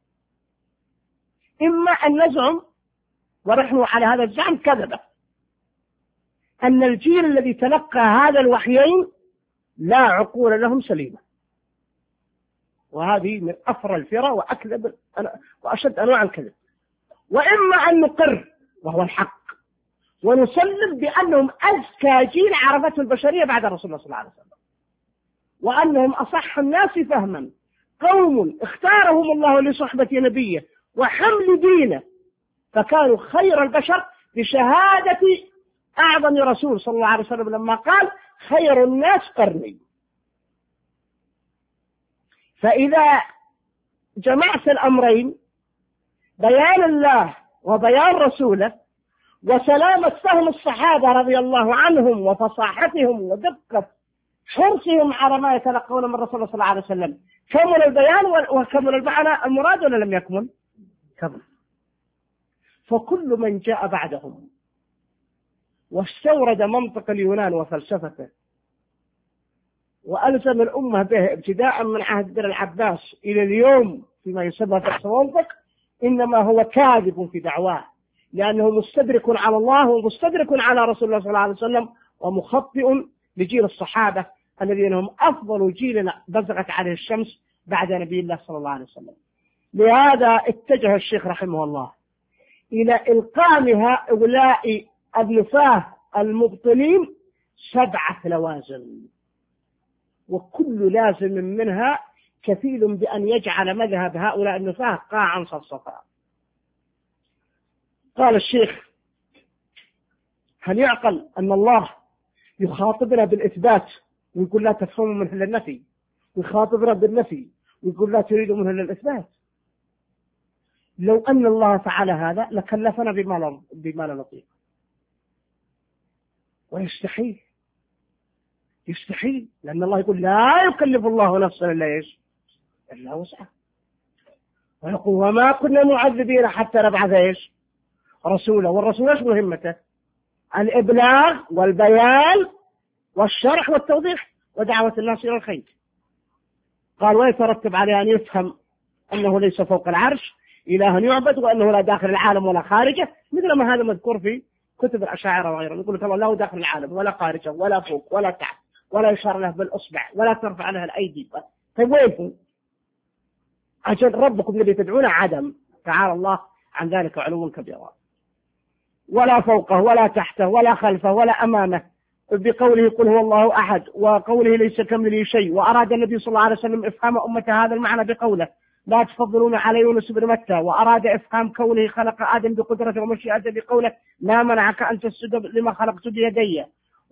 إما أن نزعم، ونحن على هذا الزعم كذبة، أن الجيل الذي تلقى هذا الوحيين لا عقول لهم سليمة، وهذه من أفرى الفرى وأكذب وأشد أنواع الكذب. وإما أن نقر وهو الحق ونسلم بأنهم أذكى جيل عرفته البشرية بعد رسول الله صلى الله عليه وسلم، وأنهم أصح الناس فهما، قوم اختارهم الله لصحبة نبيه وحمل دينه، فكانوا خير البشر بشهادة أعظم رسول صلى الله عليه وسلم لما قال خير الناس قرني. فإذا جمعت الأمرين، بيان الله وبيان رسوله وسلامة فهم الصحابة رضي الله عنهم وفصاحتهم ودقة حرصهم على ما يتلقون من رسول الله صلى الله عليه وسلم، كمل البيان وكمل المعنى المراد ولا لم يكمل؟ كمل. فكل من جاء بعدهم واستورد منطق اليونان وفلسفته وألزم الأمة به ابتداء من عهد بن العباس إلى اليوم فيما يسمى فلسفة المنطق، إنما هو كاذب في دعواه، لأنه مستدرك على الله ومستدرك على رسول الله صلى الله عليه وسلم، ومخطئ لجيل الصحابة الذين هم أفضل جيل بزغت عليه الشمس بعد نبي الله صلى الله عليه وسلم. لهذا اتجه الشيخ رحمه الله إلى إلقام هؤلاء النفاه المبطلين سبعة لوازم، وكل لازم منها كفيل بأن يجعل مذهب هؤلاء النفاه قاعا صفصفا. قال الشيخ: هل يعقل أن الله يخاطبنا بالإثبات ويقول لا تفهموا منه إلا النفي، ويخاطبنا بالنفي ويقول لا تريدوا منه إلا الإثبات؟ لو أن الله فعل هذا لكلفنا بما بما لا نطيق، ويستحيل يستحيل لأن الله يقول لا يكلف الله نفسا إلا إيش؟ إلا وسعها، ويقول وما كنا معذبين حتى نبعث إيش؟ رسولا. والرسول إيش مهمته؟ الإبلاغ والبيان والشرح والتوضيح ودعوة الناس إلى الخير. قال: ويترتب عليه أن يفهم أنه ليس فوق العرش إله يعبد، وأنه لا داخل العالم ولا خارجه، مثل ما هذا مذكور في كتب الأشاعرة وغيرهم، يقول لك الله لا داخل العالم ولا خارجه ولا فوق ولا تحت ولا يشار له بالأصبع ولا ترفع له الأيدي. طيب وين هو؟ أجل ربكم الذي تدعونه عدم، تعالى الله عن ذلك علوا كبيرا. ولا فوقه ولا تحته ولا خلفه ولا أمامه، بقوله قل هو الله أحد، وقوله ليس كمثله شيء. وأراد النبي صلى الله عليه وسلم إفهام أمة هذا المعنى بقوله لا تفضلون على يونس بن متى. وأراد إفهام كونه خلق آدم بقدرته ومشيئته بقوله ما منعك أن تسجد لما خلقت بيدي.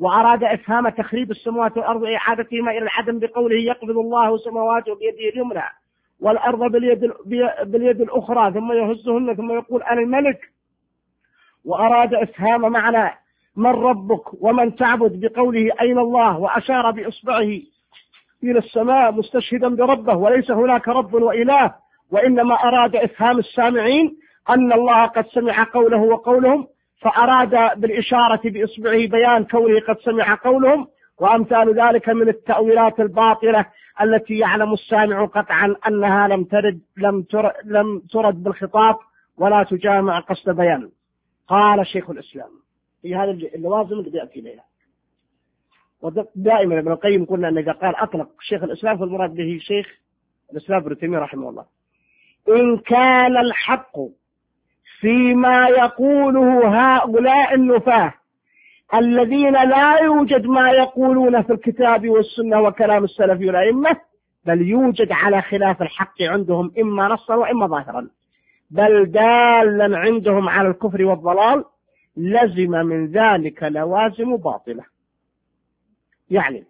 وأراد إفهام تخريب السماوات والأرض وإعادتهما إلى العدم بقوله يقبض الله سماواته بيده اليمنى والأرض باليد, باليد الأخرى ثم يهزهن ثم يقول أنا الملك. وأراد إفهام معنى من ربك ومن تعبد بقوله أين الله، وأشار بإصبعه إلى السماء مستشهدا بربه وليس هناك رب وإله، وإنما أراد إفهام السامعين أن الله قد سمع قوله وقولهم، فأراد بالإشارة بإصبعه بيان كونه قد سمع قولهم، وأمثال ذلك من التأويلات الباطلة التي يعلم السامع قطعا أنها لم ترد لم ترد, لم ترد بالخطاب ولا تجامع قصد بيان. قال شيخ الإسلام في هذه اللوازم اللي بيأتي إليها. ودائما ابن القيم قلنا أن إذا قال أطلق شيخ الإسلام فالمراد به شيخ الإسلام ابن تيمية رحمه الله. إن كان الحق فيما يقوله هؤلاء النفاة الذين لا يوجد ما يقولون في الكتاب والسنة وكلام السلف والأئمة، بل يوجد على خلاف الحق عندهم إما نصا وإما ظاهرا، بل دالا عندهم على الكفر والضلال، لزم من ذلك لوازم باطلة. يعني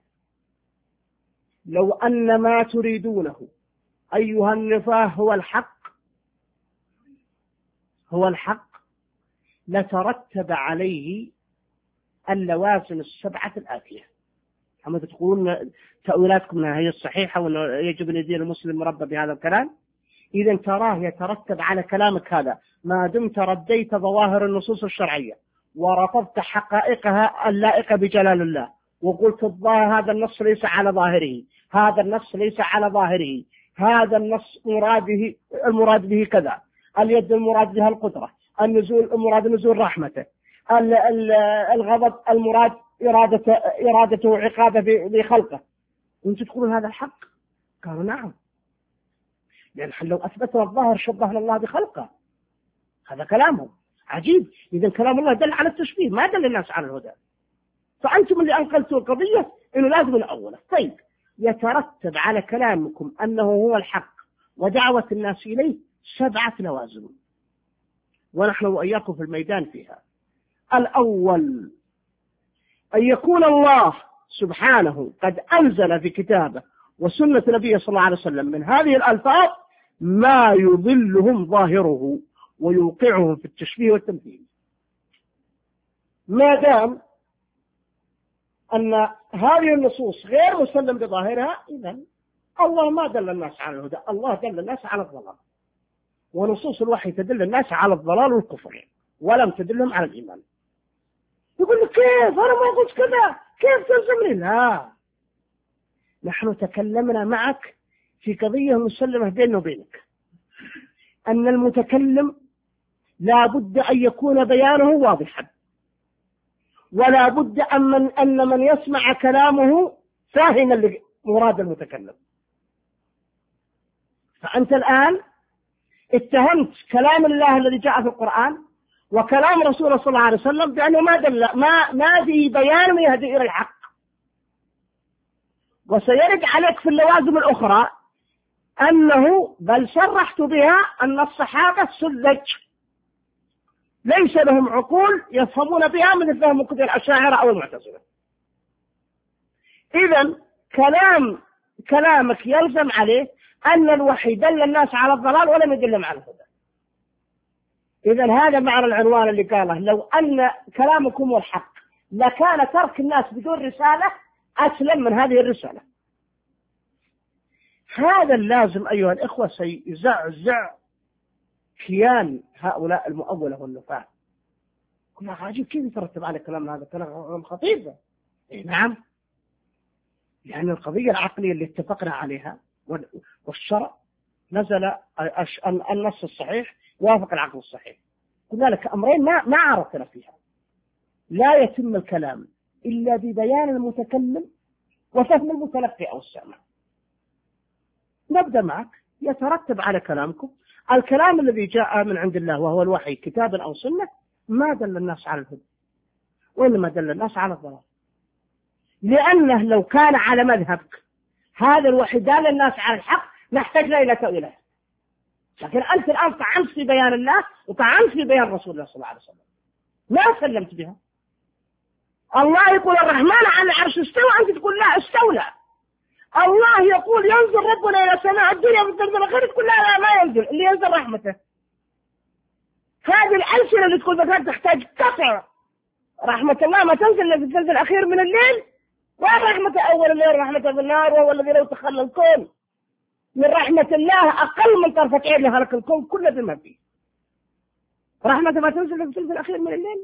لو أن ما تريدونه أيها النفاه هو الحق هو الحق لترتب عليه اللوازم السبعة الآتية. أما تقولون تأويلاتكم هي الصحيحة وأنه يجب أن يدين المسلم مربى بهذا الكلام، إذا تراه يترتب على كلامك هذا ما دمت رديت ظواهر النصوص الشرعية ورفضت حقائقها اللائقة بجلال الله، وقلت الظاهر هذا النص ليس على ظاهره، هذا النص ليس على ظاهره، هذا النص مراده المراد به كذا، اليد المراد بها القدرة، النزول المراد نزول رحمته، الغضب المراد إرادة إرادته عقابه بخلقه، وانتم تقولون هذا الحق؟ قالوا نعم، لأن لو أثبتنا الظاهر شبهنا الله بخلقه، هذا كلامهم عجيب. إذا كلام الله دل على التشبيه ما دل الناس على الهدى، فأنتم اللي أنقلتوا القضية إنه لازم الأول. طيب يترتب على كلامكم أنه هو الحق ودعوة الناس إليه سبعة لوازم، ونحن وإياكم في الميدان فيها. الأول أن يكون الله سبحانه قد أنزل في كتابه وسنة نبيه صلى الله عليه وسلم من هذه الألفاظ ما يضلهم ظاهره ويوقعهم في التشبيه والتمثيل. ما دام أن هذه النصوص غير مسلم بظاهرها، إذن الله ما دل الناس على الهدى، الله دل الناس على الضلال، ونصوص الوحي تدل الناس على الضلال والكفر ولم تدلهم على الإيمان. يقول لك كيف أنا ما قلت كذا، كيف تلزمني؟ لا، نحن تكلمنا معك في قضية مسلمة بيننا وبينك، أن المتكلم لا بد أن يكون بيانه واضحا، ولا بد أن من, أن من يسمع كلامه فاهم مراد المتكلم. فأنت الآن اتهمت كلام الله الذي جاء في القرآن وكلام رسوله صلى الله عليه وسلم بأنه ما دل ما ما في بيان يهدي إلى الحق. وسيرد عليك في اللوازم الأخرى أنه بل صرحت بها أن الصحابة سذج ليس لهم عقول يفهمون بها من فهم كتب الأشاعرة أو المعتزلة. إذن كلام كلامك يلزم عليه أن الوحي دل الناس على الضلال ولم يدلهم على الهدى. إذن هذا معنى العنوان اللي قاله لو أن كلامكم هو الحق لكان ترك الناس بدون رسالة أسلم من هذه الرسالة. هذا اللازم أيها الإخوة سيزعزع كيان هؤلاء المؤولة والنفاة. كنا عاجب كيف يترتب على كلامنا هذا كلام خطير. إيه نعم، لأن القضية العقلية اللي اتفقنا عليها والشرع نزل النص الصحيح وافق العقل الصحيح. قلنا لك أمرين ما ما عرفنا فيها، لا يتم الكلام إلا ببيان المتكلم وفهم المتلقي أو السامع. نبدأ معك. يترتب على كلامكم الكلام الذي جاء من عند الله وهو الوحي كتابا أو سنة ما دل الناس على الهدى وإنما دل الناس على الضلال، لأنه لو كان على مذهبك هذا الوحي دل الناس على الحق نحتاج إلى تأويله، لكن أنت الآن طعنت في بيان الله وطعنت في بيان رسول الله صلى الله عليه وسلم ما سلمت بها. الله يقول الرحمن على العرش استوى، أنت تقول لا استولى. الله يقول ينزل ربنا إلى سماء الدنيا والدرجة الأخيرة، تقول لا لا ما ينزل، اللي ينزل رحمته. هذه الألسنة اللي تقول ذكرت تحتاج قطع. رحمة الله ما تنزل إلا في الثلث الأخير من الليل، ورحمة أول الليل رحمة بالنار، وهو الذي لو تخلى الكون. من رحمة الله أقل من طرفة عين لخلق الكون كله بما فيه. رحمة ما تنزل إلا في الثلث الأخير من الليل.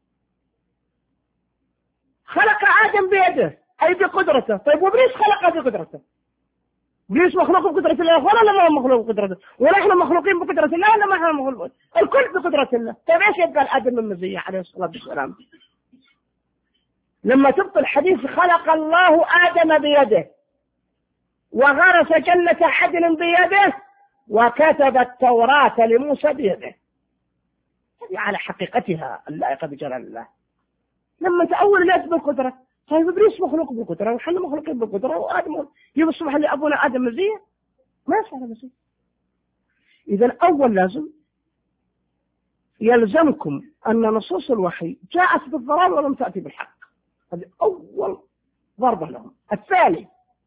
خلق آدم بيده أي بقدرته. طيب وإبليس خلقه بقدرته. إبليس مخلوق بقدرة الله ولا ما هو مخلوق بقدرته؟ ونحن مخلوقين بقدرة الله ولا ما احنا مخلوقين؟ الكل بقدرة الله. طيب ايش يبقى الآدم من مزية عليه الصلاة والسلام؟ لما تبطل حديث خلق الله آدم بيده وغرس جنة عدن بيده وكتب التوراة لموسى بيده، هذه على حقيقتها اللائقة بجلال الله. لما تأول الناس بالقدرة، طيب إبليس مخلوق بالقدرة ونحن مخلوقين بالقدرة وآدم يصبح لأبونا آدم مزية؟ ما صار مزية. إذا أول لازم يلزمكم أن نصوص الوحي جاءت بالضلال ولم تأتي بالحق. هذه أول ضربة لهم. الثاني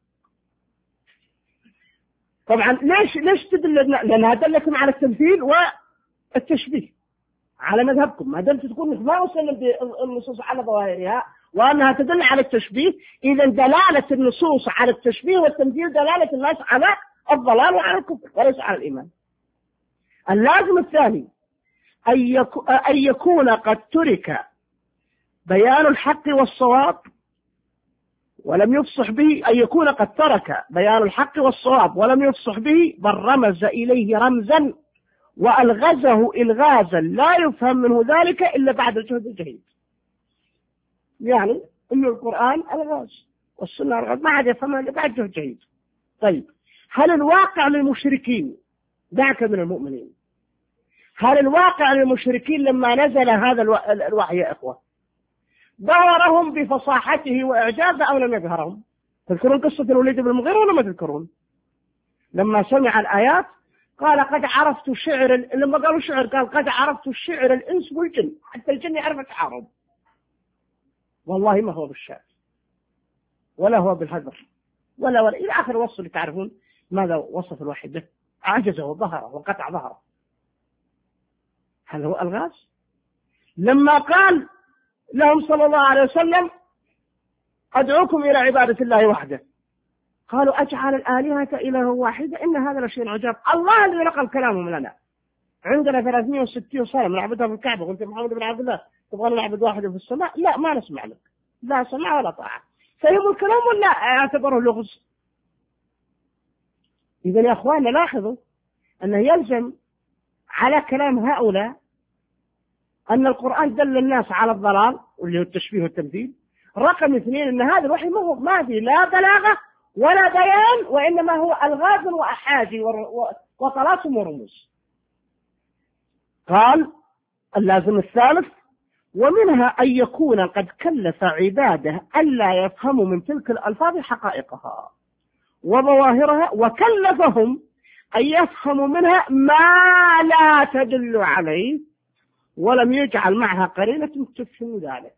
طبعا ليش ليش تدل؟ لأنها دلتهم على التمثيل والتشبيه على مذهبكم، ما دمت تقول ما وصلنا النصوص على ظواهرها وأنها تدل على التشبيه، إذا دلالة النصوص على التشبيه والتمثيل دلالة الناس على الضلال وعلى الكفر وليس على الإيمان. اللازم الثاني أن يكون قد ترك بيان الحق والصواب ولم يفصح به، أن يكون قد ترك بيان الحق والصواب ولم يفصح به، بل رمز إليه رمزا وألغزه إلغازا لا يفهم منه ذلك إلا بعد الجهد الجهيد. يعني إنه القرآن ألغاز والسنة ألغاز ما عاد يفهمها إلا بعد جهد جهيد. طيب هل الواقع للمشركين، دعك من المؤمنين، هل الواقع للمشركين لما نزل هذا الوحي يا إخوة بهرهم بفصاحته وإعجازه أو لم يبهرهم؟ تذكرون قصة الوليد بن المغيرة ولا ما تذكرون؟ لما سمع الآيات قال قد عرفت الشعر، لما قالوا الشعر قال قد عرفت الشعر الإنس والجن، حتى الجن يعرف التعارض. والله ما هو بالشعر ولا هو بالهذر ولا ولا إلى آخر وصف اللي تعرفون ماذا وصف الواحد به، عجزه وظهره وقطع ظهره. هل هو ألغاز؟ لما قال لهم صلى الله عليه وسلم أدعوكم إلى عبادة الله وحده، قالوا أجعل الآلهة إله واحدة إن هذا لشيء عجاب. الله الذي نقل كلامهم لنا. عندنا ثلاثمائة وستين صنم نعبدها في الكعبة، وأنت محمد بن عبد الله تبغى نعبد واحدة في السماء؟ لا ما نسمع لك، لا سمع ولا طاعة. فهم الكلام ولا اعتبره لغز؟ إذا يا أخواننا لاحظوا أنه يلزم على كلام هؤلاء أن القرآن دل الناس على الضلال واللي هو التشبيه والتمثيل. رقم اثنين أن هذا الوحي ما هو ما فيه لا بلاغة ولا بيان، وإنما هو ألغاز وأحاجي وطلاسم ورموز. قال اللازم الثالث ومنها أن يكون قد كلف عباده ألا يفهموا من تلك الألفاظ حقائقها وظواهرها، وكلفهم أن يفهموا منها ما لا تدل عليه ولم يجعل معها قرينة تفهم ذلك.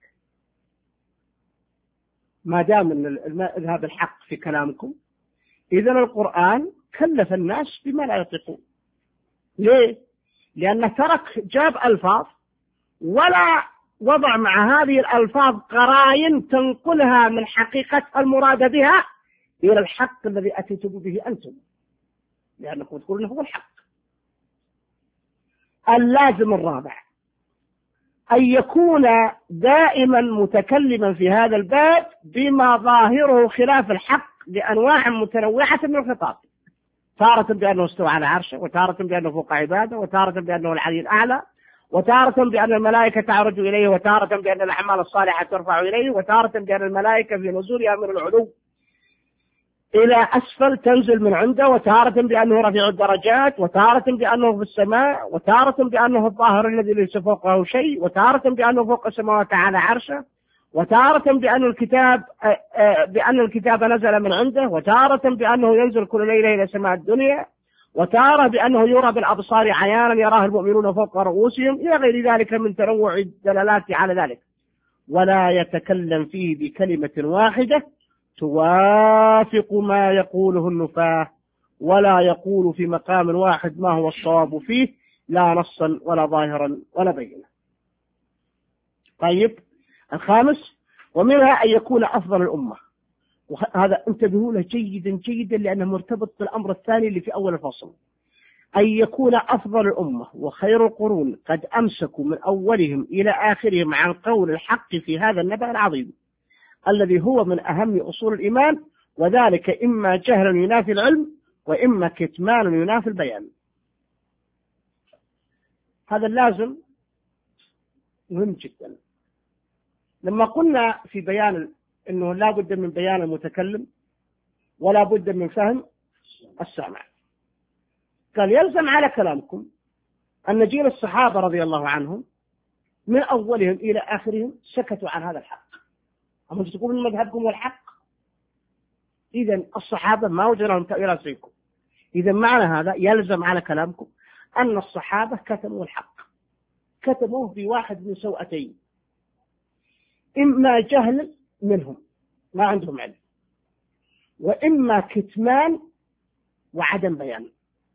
ما دام هذا الحق في كلامكم، إذن القرآن كلف الناس بما لا يطيقون. ليه؟ لأنه ترك جاب ألفاظ ولا وضع مع هذه الألفاظ قرائن تنقلها من حقيقة المراد بها إلى الحق الذي أتيتم به أنتم، لأنكم تقولون هو الحق. اللازم الرابع أن يكون دائما متكلما في هذا الباب بما ظاهره خلاف الحق بأنواع متنوعة من الخطاب، تارة بأنه استوى على عرشه، وتارة بأنه فوق عباده، وتارة بأنه العلي الأعلى، وتارة بأن الملائكة تعرج إليه، وتارة بأن الأعمال الصالحة ترفع إليه، وتارة بأن الملائكة في نزولها من العلو إلى أسفل تنزل من عنده، وتارة بأنه رفيع الدرجات، وتارة بأنه في السماء، وتارة بأنه الظاهر الذي ليس فوقه شيء، وتارة بأنه فوق السماوات على عرشه، وتارة بأن الكتاب بأن الكتاب نزل من عنده، وتارة بأنه ينزل كل ليلة إلى سماء الدنيا، وتارة بأنه يرى بالأبصار عيانا يراه المؤمنون فوق رؤوسهم، إلى غير ذلك من تنوع الدلالات على ذلك. ولا يتكلم فيه بكلمة واحدة توافق ما يقوله النفاة، ولا يقول في مقام واحد ما هو الصواب فيه، لا نصا ولا ظاهرا ولا بينا. طيب الخامس، ومنها أن يكون أفضل الأمة، وهذا انتبهوا له جيدا جيدا لأنه مرتبط بالأمر الثاني اللي في أول الفصل. أن يكون أفضل الأمة وخير القرون قد أمسكوا من أولهم إلى آخرهم عن قول الحق في هذا النبأ العظيم الذي هو من أهم أصول الإيمان، وذلك إما جهلا ينافي العلم وإما كتمان ينافي البيان. هذا اللازم مهم جدا. لما قلنا في بيان أنه لا بد من بيان المتكلم ولا بد من فهم السامع، قال يلزم على كلامكم أن جيل الصحابة رضي الله عنهم من أولهم إلى آخرهم سكتوا عن هذا الحق. أما تقولون مذهبكم والحق، إذن الصحابة ما وجد لهم تأويلات زيكم. إذن معنى هذا يلزم على كلامكم أن الصحابة كتموا الحق، كتموه بواحد من سوءتين: إما جهل منهم ما عندهم علم، وإما كتمان وعدم بيان.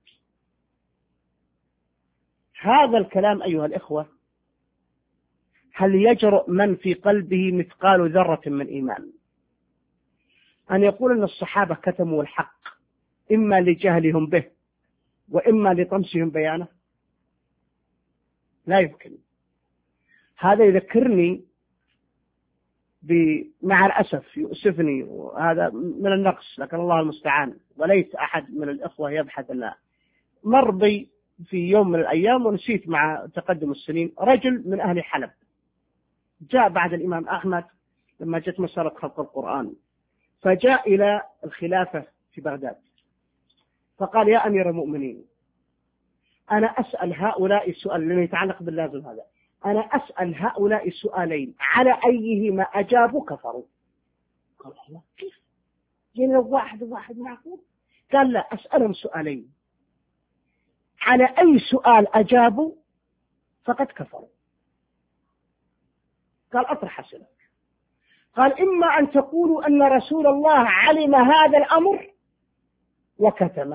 هذا الكلام أيها الإخوة هل يجرؤ من في قلبه مثقال ذرة من إيمان أن يقول أن الصحابة كتموا الحق إما لجهلهم به وإما لطمسهم بيانه؟ لا يمكن. هذا يذكرني مع الأسف يؤسفني، وهذا من النقص لكن الله المستعان، وليس أحد من الإخوة يبحث الله. مر بي في يوم من الأيام ونسيت مع تقدم السنين رجل من أهل حلب جاء بعد الإمام أحمد لما جت مسألة خلق القرآن، فجاء إلى الخلافة في بغداد فقال: يا أمير المؤمنين، أنا أسأل هؤلاء السؤال لأنه يتعلق باللازم هذا، أنا أسأل هؤلاء السؤالين على أيهما أجابوا كفروا. قال: لا، كيف جينا واحد واحد معقول؟ قال: لا، أسألهم سؤالين على أي سؤال أجابوا فقد كفروا. قال: أطرح أسئلة. قال: إما أن تقولوا أن رسول الله علم هذا الأمر وكتمه.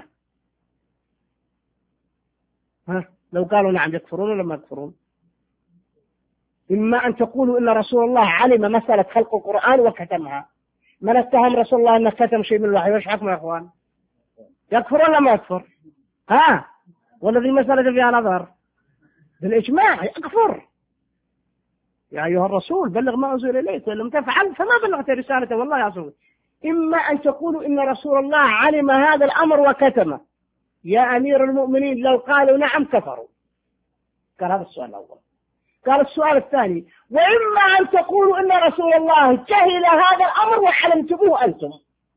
ها لو قالوا نعم يكفرون ولا ما يكفرون؟ إما أن تقولوا أن رسول الله علم مسألة خلق القرآن وكتمها. من اتهم رسول الله أنه كتم شيء من الوحي وش حكمه يا أخوان؟ يكفر ولا ما يكفر؟ ها والذي مسألة فيها نظر بالإجماع يكفر. يا أيها الرسول بلغ ما أنزل إليك وإن لم تفعل فما بلغت رسالته والله يا رسول. إما أن تقولوا إن رسول الله علم هذا الأمر وكتمه. يا أمير المؤمنين لو قالوا نعم كفروا. قال هذا السؤال الأول. قال السؤال الثاني: وإما أن تقولوا إن رسول الله جهل هذا الأمر وعلمتموه أنتم.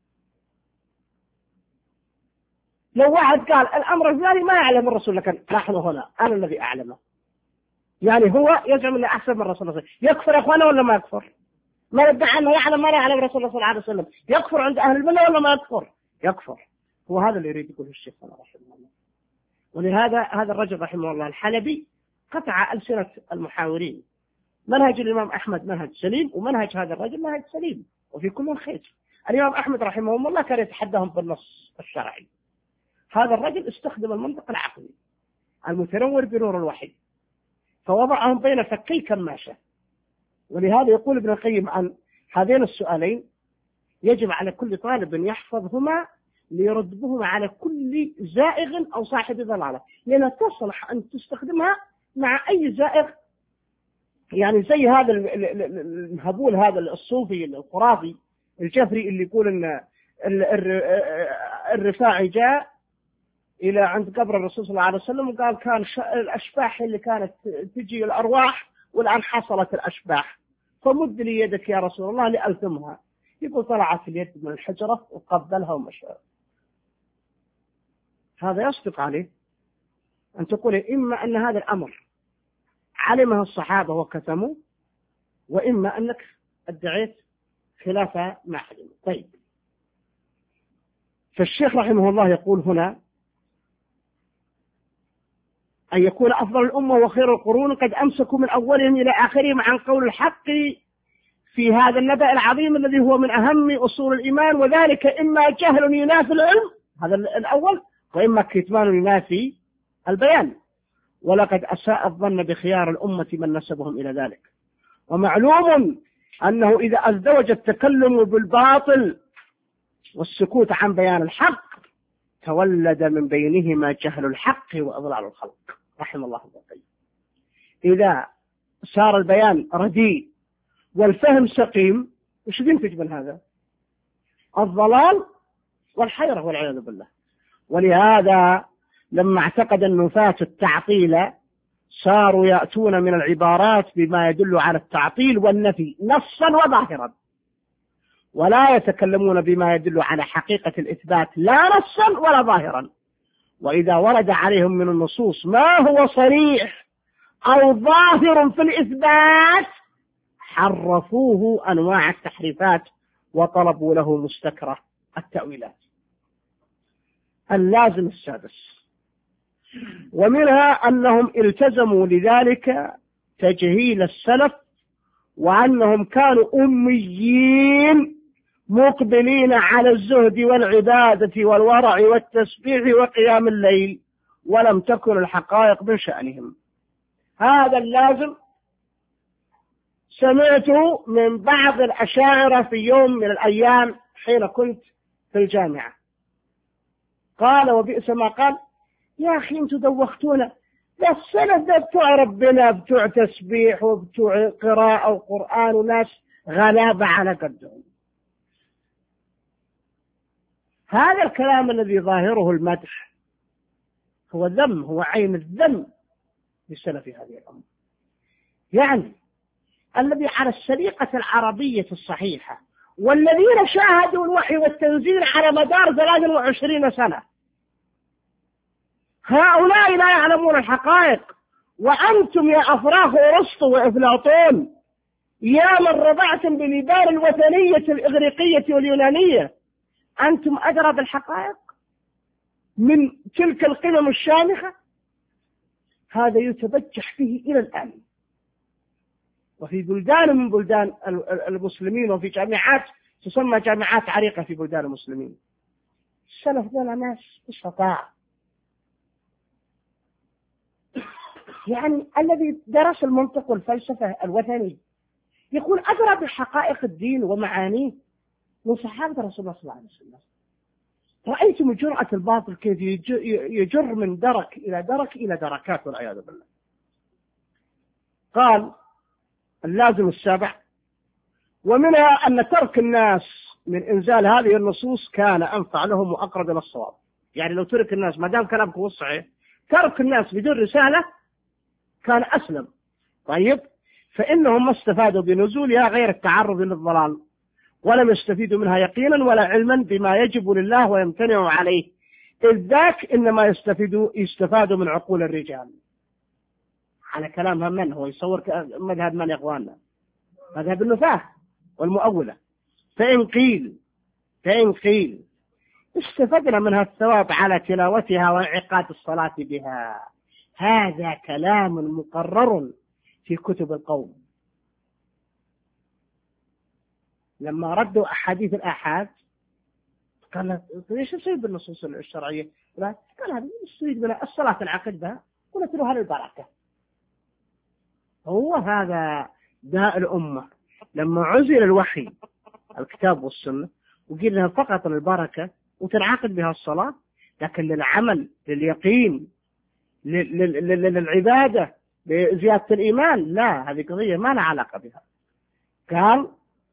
لو واحد قال الأمر الثاني ما يعلم الرسول لكن نحن هنا أنا الذي أعلمه، يعني هو يزعم أنه أحسن من رسول الله، يكفر يا أخوانا ولا ما يكفر؟ ما ندعي أنه يعلم ما لا يعلم رسول الله صلى الله عليه وسلم، يكفر عند أهل الملة ولا ما يكفر؟ يكفر. هو هذا اللي يريد يقوله الشيخ رحمه الله. ولهذا هذا الرجل رحمه الله الحلبي قطع ألسنة المحاورين. منهج الإمام أحمد منهج سليم، ومنهج هذا الرجل منهج سليم، وفي كل خير. الإمام أحمد رحمه الله كان يتحداهم بالنص الشرعي، هذا الرجل استخدم المنطق العقلي المتنور بنور الوحي فوضعهم بين فكي كماشة. ولهذا يقول ابن القيم عن هذين السؤالين: يجب على كل طالب أن يحفظهما ليرد بهما على كل زائغ أو صاحب ضلالة، لأنها تصلح أن تستخدمها مع أي زائغ. يعني زي هذا الهبول هذا الصوفي الخرافي الجفري اللي يقول أن الرفاعي جاء إلى عند قبر الرسول صلى الله عليه وسلم وقال كان الأشباح اللي كانت تجي الأرواح والآن حصلت الأشباح فمد لي يدك يا رسول الله لألثمها. يقول طلعت اليد من الحجرة وقبلها ومشى. هذا يصدق عليه أن تقول إما أن هذا الأمر علمه الصحابة وكتموا، وإما أنك ادعيت خلافة ما علمه. طيب، فالشيخ رحمه الله يقول هنا: أن يكون أفضل الأمة وخير القرون قد أمسكوا من أولهم إلى آخرهم عن قول الحق في هذا النبأ العظيم الذي هو من أهم أصول الإيمان، وذلك إما جهل ينافي العلم، هذا الأول، وإما كتمان ينافي البيان. ولقد أساء الظن بخيار الأمة من نسبهم إلى ذلك. ومعلوم أنه إذا ازدوج التكلم بالباطل والسكوت عن بيان الحق تولد من بينهما جهل الحق وإضلال الخلق، رحم الله ابن القيم. إذا صار البيان رديء والفهم سقيم، وش ينتج من هذا؟ الضلال والحيرة والعياذ بالله. ولهذا لما اعتقد النفاة التعطيل صاروا يأتون من العبارات بما يدل على التعطيل والنفي نصا وظاهرا، ولا يتكلمون بما يدل على حقيقة الإثبات لا نصا ولا ظاهرا. وإذا ورد عليهم من النصوص ما هو صريح أو ظاهر في الإثبات حرفوه أنواع التحريفات وطلبوا له مستكرة التأويلات. اللازم السادس، ومنها أنهم التزموا لذلك تجهيل السلف، وأنهم كانوا أميين مقبلين على الزهد والعبادة والورع والتسبيح وقيام الليل، ولم تكن الحقائق من شأنهم. هذا اللازم سمعته من بعض الأشاعرة في يوم من الأيام حين كنت في الجامعة، قال وبئس ما قال: يا أخي أنتوا دوختونا، ده السلف ده بتوع ربنا، بتوع تسبيح وبتوع قراءة وقرآن وناس غلابة على قدهم. هذا الكلام الذي ظاهره المدح هو ذم، هو عين الذم للسلف هذه الأمة، يعني الذي على السليقة العربية الصحيحة والذين شاهدوا الوحي والتنزيل على مدار ثلاث وعشرين سنة، هؤلاء لا يعلمون الحقائق. وأنتم يا أفراخ أرسطو وأفلاطون يا من رضعتم بلبان الوثنية الإغريقية واليونانية، أنتم أدرى بالحقائق من تلك القمم الشامخة. هذا يتبجح فيه إلى الآن، وفي بلدان من بلدان المسلمين، وفي جامعات تسمى جامعات عريقة في بلدان المسلمين. السلف دول ناس استطاع، يعني الذي درس المنطق والفلسفة الوثني يكون أدرى بحقائق الدين ومعانيه من صحابة رسول الله صلى الله عليه وسلم. رأيتم جرأة الباطل كيف يجر من درك إلى درك إلى دركات والعياذ بالله. قال اللازم السابع، ومنها أن ترك الناس من إنزال هذه النصوص كان أنفع لهم وأقرب إلى الصواب. يعني لو ترك الناس، ما دام كلامكم صحيح، ترك الناس بدون رسالة كان أسلم. طيب، فإنهم ما استفادوا بنزولها غير التعرض للضلال، ولم يستفيدوا منها يقينا ولا علما بما يجب لله ويمتنع عليه، إذ ذاك إنما يستفيدوا يستفادوا من عقول الرجال. على كلام من هو يصور مذهب من يا إخواننا؟ مذهب النفاة والمؤولة. فإن قيل فإن قيل استفدنا منها الثواب على تلاوتها وانعقاد الصلاة بها، هذا كلام مقرر في كتب القوم. لما ردوا أحاديث الآحاد قال ليش يصيب بالنصوص الشرعية؟ قال هذه يصيب بنا الصلاة العقد بها، قلت له هذه البركة. هو هذا داء الأمة. لما عزل الوحي الكتاب والسنة وقيل لها فقط البركة وتنعقد بها الصلاة، لكن للعمل، لليقين، للعبادة، لزيادة الإيمان، لا، هذه قضية ما لها علاقة بها. قال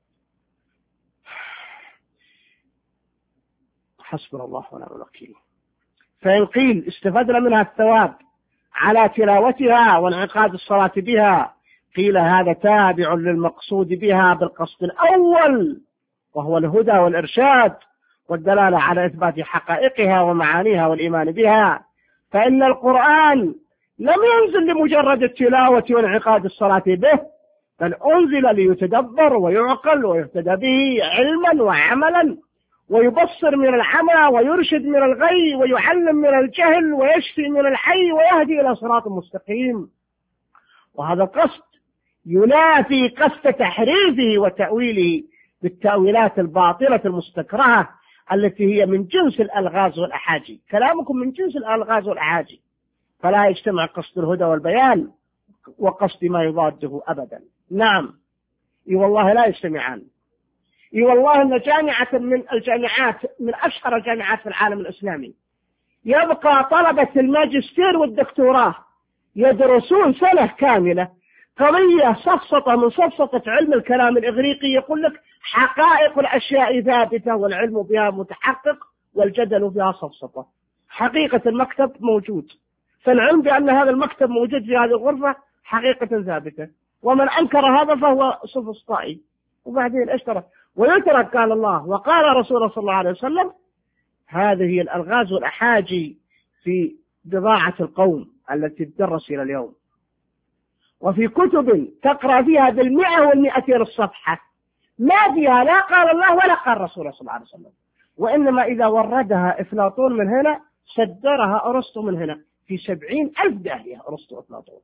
حسبنا الله ونعم الوكيل. فإن قيل استفدنا منها الثواب على تلاوتها وانعقاد الصلاة بها، قيل هذا تابع للمقصود بها بالقصد الأول، وهو الهدى والإرشاد والدلالة على إثبات حقائقها ومعانيها والإيمان بها. فإن القرآن لم ينزل لمجرد التلاوة وانعقاد الصلاة به، بل أنزل ليتدبر ويعقل ويهتدى به علما وعملا، ويبصر من العمى ويرشد من الغي ويعلم من الجهل ويشفي من الحي ويهدي إلى صراط مستقيم. وهذا القصد ينافي قصد تحريفه وتأويله بالتأويلات الباطلة المستكرهة التي هي من جنس الألغاز والأحاجي. كلامكم من جنس الألغاز والأحاجي، فلا يجتمع قصد الهدى والبيان وقصد ما يضاده أبدا. نعم، اي والله لا يجتمعان. اي والله ان جامعة من الجامعات، من اشهر الجامعات في العالم الاسلامي، يبقى طلبة الماجستير والدكتوراه يدرسون سنة كاملة قضية سفسطة من سفسطة علم الكلام الإغريقي، يقول لك حقائق الأشياء ثابتة والعلم بها متحقق والجدل بها سفسطة. حقيقة المكتب موجود، فالعلم بأن هذا المكتب موجود في هذه الغرفة حقيقة ثابتة، ومن أنكر هذا فهو سفسطائي. وبعدين اشترك ويترك قال الله وقال رسوله صلى الله عليه وسلم. هذه هي الألغاز والأحاجي في بضاعة القوم التي تدرس إلى اليوم، وفي كتب تقرأ فيها بالمئة والمئتين الصفحة ما فيها لا قال الله ولا قال رسوله صلى الله عليه وسلم، وإنما إذا وردها إفلاطون من هنا صدرها أرسطو من هنا في سبعين ألف داهية أرسطو أفلاطون.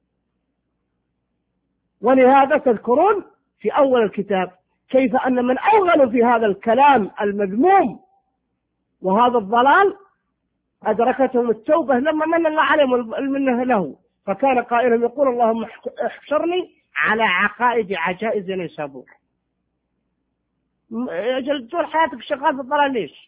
ولهذا تذكرون في أول الكتاب كيف أن من أوغلوا في هذا الكلام المذموم وهذا الضلال أدركتهم التوبة لما من الله عليهم المنه له، فكان قائلا يقول اللهم احشرني على عقائد عجائز نيسابور. أجل طول حياتك شغال في الضلال ليش؟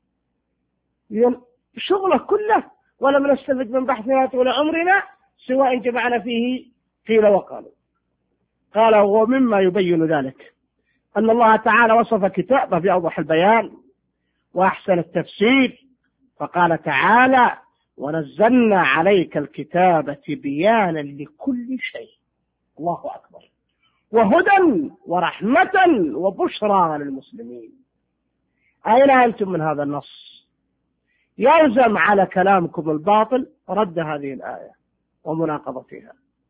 شغله كله ولم نستفد من بحثنا طول عمرنا سواء جمعنا فيه قيل وقالوا. قال ومما يبين ذلك أن الله تعالى وصف كتابه بأوضح البيان وأحسن التفسير، فقال تعالى ونزلنا عليك الكتاب تبيانا لكل شيء، الله أكبر، وهدى ورحمة وبشرى للمسلمين. أين أنتم من هذا النص؟ يلزم على كلامكم الباطل رد هذه الآية ومناقضتها.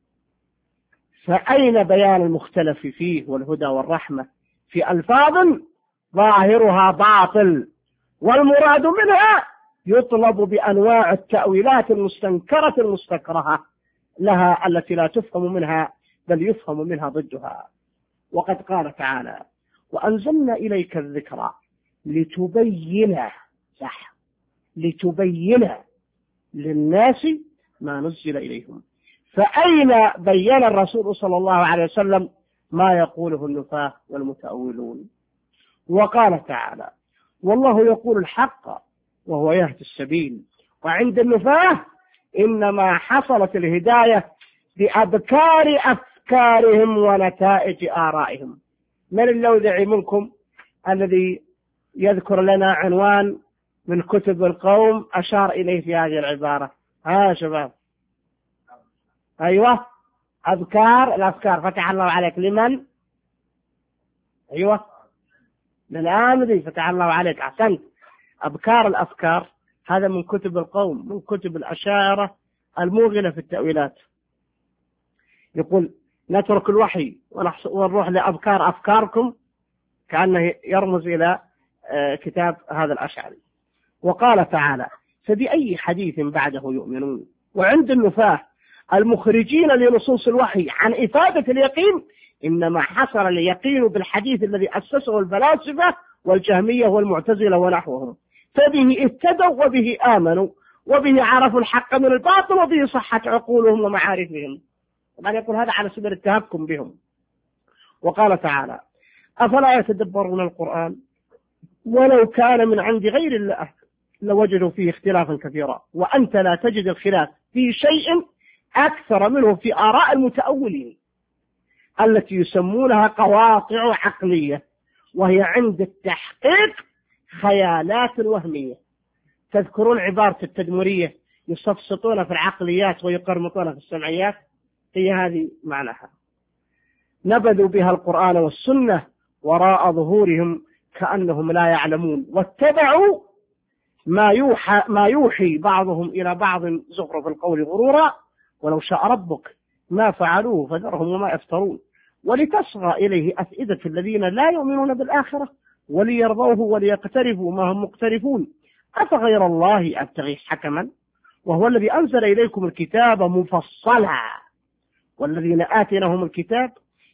فأين بيان المختلف فيه والهدى والرحمة في ألفاظ ظاهرها باطل والمراد منها يطلب بأنواع التأويلات المستنكرة المستكرهة لها التي لا تفهم منها بل يفهم منها ضدها. وقد قال تعالى وأنزلنا إليك الذكرى لتبين صح لتبين للناس ما نزل إليهم. فأين بين الرسول صلى الله عليه وسلم ما يقوله النفاة والمتأولون؟ وقال تعالى والله يقول الحق وهو يهدي السبيل. وعند النفاة إنما حصلت الهداية بأبكار أفكارهم ونتائج آرائهم. من اللوذع منكم الذي يذكر لنا عنوان من كتب القوم أشار إليه في هذه العبارة؟ ها شباب، أيوة، أذكار الأفكار. فتح الله عليك لمن؟ أيوة، للآمدي. فتح الله عليك، أحسنت. أبكار الأفكار هذا من كتب القوم، من كتب الأشاعرة الموغلة في التأويلات. يقول نترك الوحي ونروح لأبكار أفكاركم، كأنه يرمز إلى كتاب هذا الأشعري. وقال تعالى فبأي حديث بعده يؤمنون. وعند النفاة المخرجين لنصوص الوحي عن إفادة اليقين إنما حصل اليقين بالحديث الذي أسسه الفلاسفة والجهمية والمعتزلة ونحوهم، فبه اهتدوا وبه آمنوا وبه عرفوا الحق من الباطل وبه صحت عقولهم ومعارفهم. طبعا يقول هذا على سبيل التهكم بهم. وقال تعالى أفلا يتدبرون القرآن ولو كان من عند غير الله لوجدوا فيه اختلافا كثيرا وأنت لا تجد الخلاف في شيء أكثر منه في آراء المتأولين التي يسمونها قواطع عقلية، وهي عند التحقيق خيالات وهمية. تذكرون عبارة التدمرية يستفسطون في العقليات ويقرمطون في السمعيات؟ هي هذه معناها. نبذوا بها القرآن والسنة وراء ظهورهم كأنهم لا يعلمون، واتبعوا ما يوحى ما يوحي بعضهم إلى بعض زخرف القول غرورا ولو شاء ربك ما فعلوه فذرهم وما يفترون ولتصغى إليه أفئدة الذين لا يؤمنون بالآخرة وليرضوه وليقترفوا ما هم مقترفون أفغير الله أبتغي حكما وهو الذي أنزل إليكم الكتاب مفصلا والذين آتيناهم الكتاب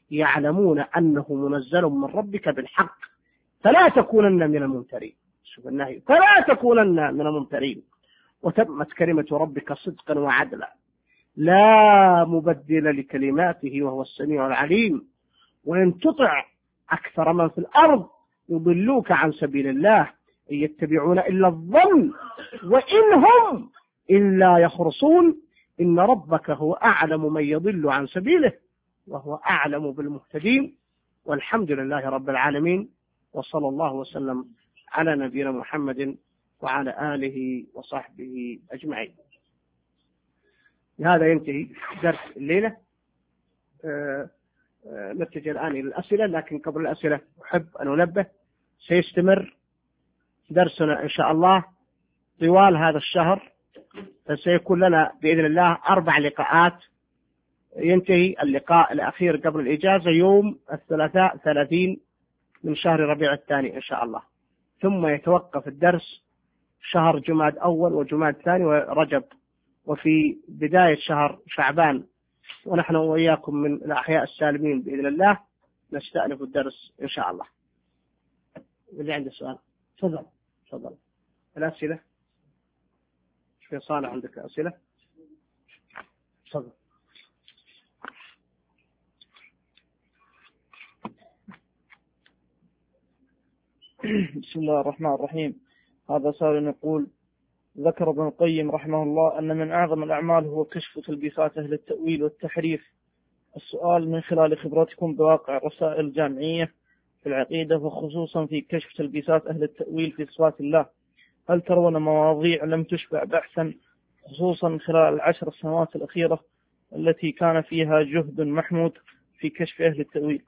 يعلمون أنه منزل من ربك بالحق فلا تكونن من الممترين. شوف النهي، فلا تكونن من الممترين. وتمت كلمة ربك صدقا وعدلا لا مبدل لكلماته وهو السميع العليم. وإن تطع أكثر من في الأرض يضلوك عن سبيل الله إن يتبعون إلا الظن وإن هم إلا يخرصون إن ربك هو أعلم من يضل عن سبيله وهو أعلم بالمهتدين. والحمد لله رب العالمين، وصلى الله وسلم على نبينا محمد وعلى آله وصحبه أجمعين. بهذا ينتهي درس الليلة. أه أه نتجه الآن إلى الأسئلة، لكن قبل الأسئلة أحب أن أنبه سيستمر درسنا إن شاء الله طوال هذا الشهر، فسيكون لنا بإذن الله أربع لقاءات. ينتهي اللقاء الأخير قبل الإجازة يوم الثلاثاء ثلاثين من شهر ربيع الثاني إن شاء الله، ثم يتوقف الدرس شهر جماد أول وجماد ثاني ورجب، وفي بداية شهر شعبان ونحن وإياكم من الأحياء السالمين بإذن الله نستأنف الدرس إن شاء الله. اللي عنده سؤال تفضل تفضل. الأسئلة في صالح عندك أسئلة تفضل. بسم الله الرحمن الرحيم. هذا سائل يقول: ذكر ابن القيم رحمه الله أن من أعظم الأعمال هو كشف تلبيسات أهل التأويل والتحريف. السؤال: من خلال خبرتكم بواقع الرسائل الجامعية في العقيدة وخصوصا في كشف تلبيسات أهل التأويل في صفات الله، هل ترون مواضيع لم تشبع بحثا خصوصا خلال العشر السنوات الأخيرة التي كان فيها جهد محمود في كشف أهل التأويل؟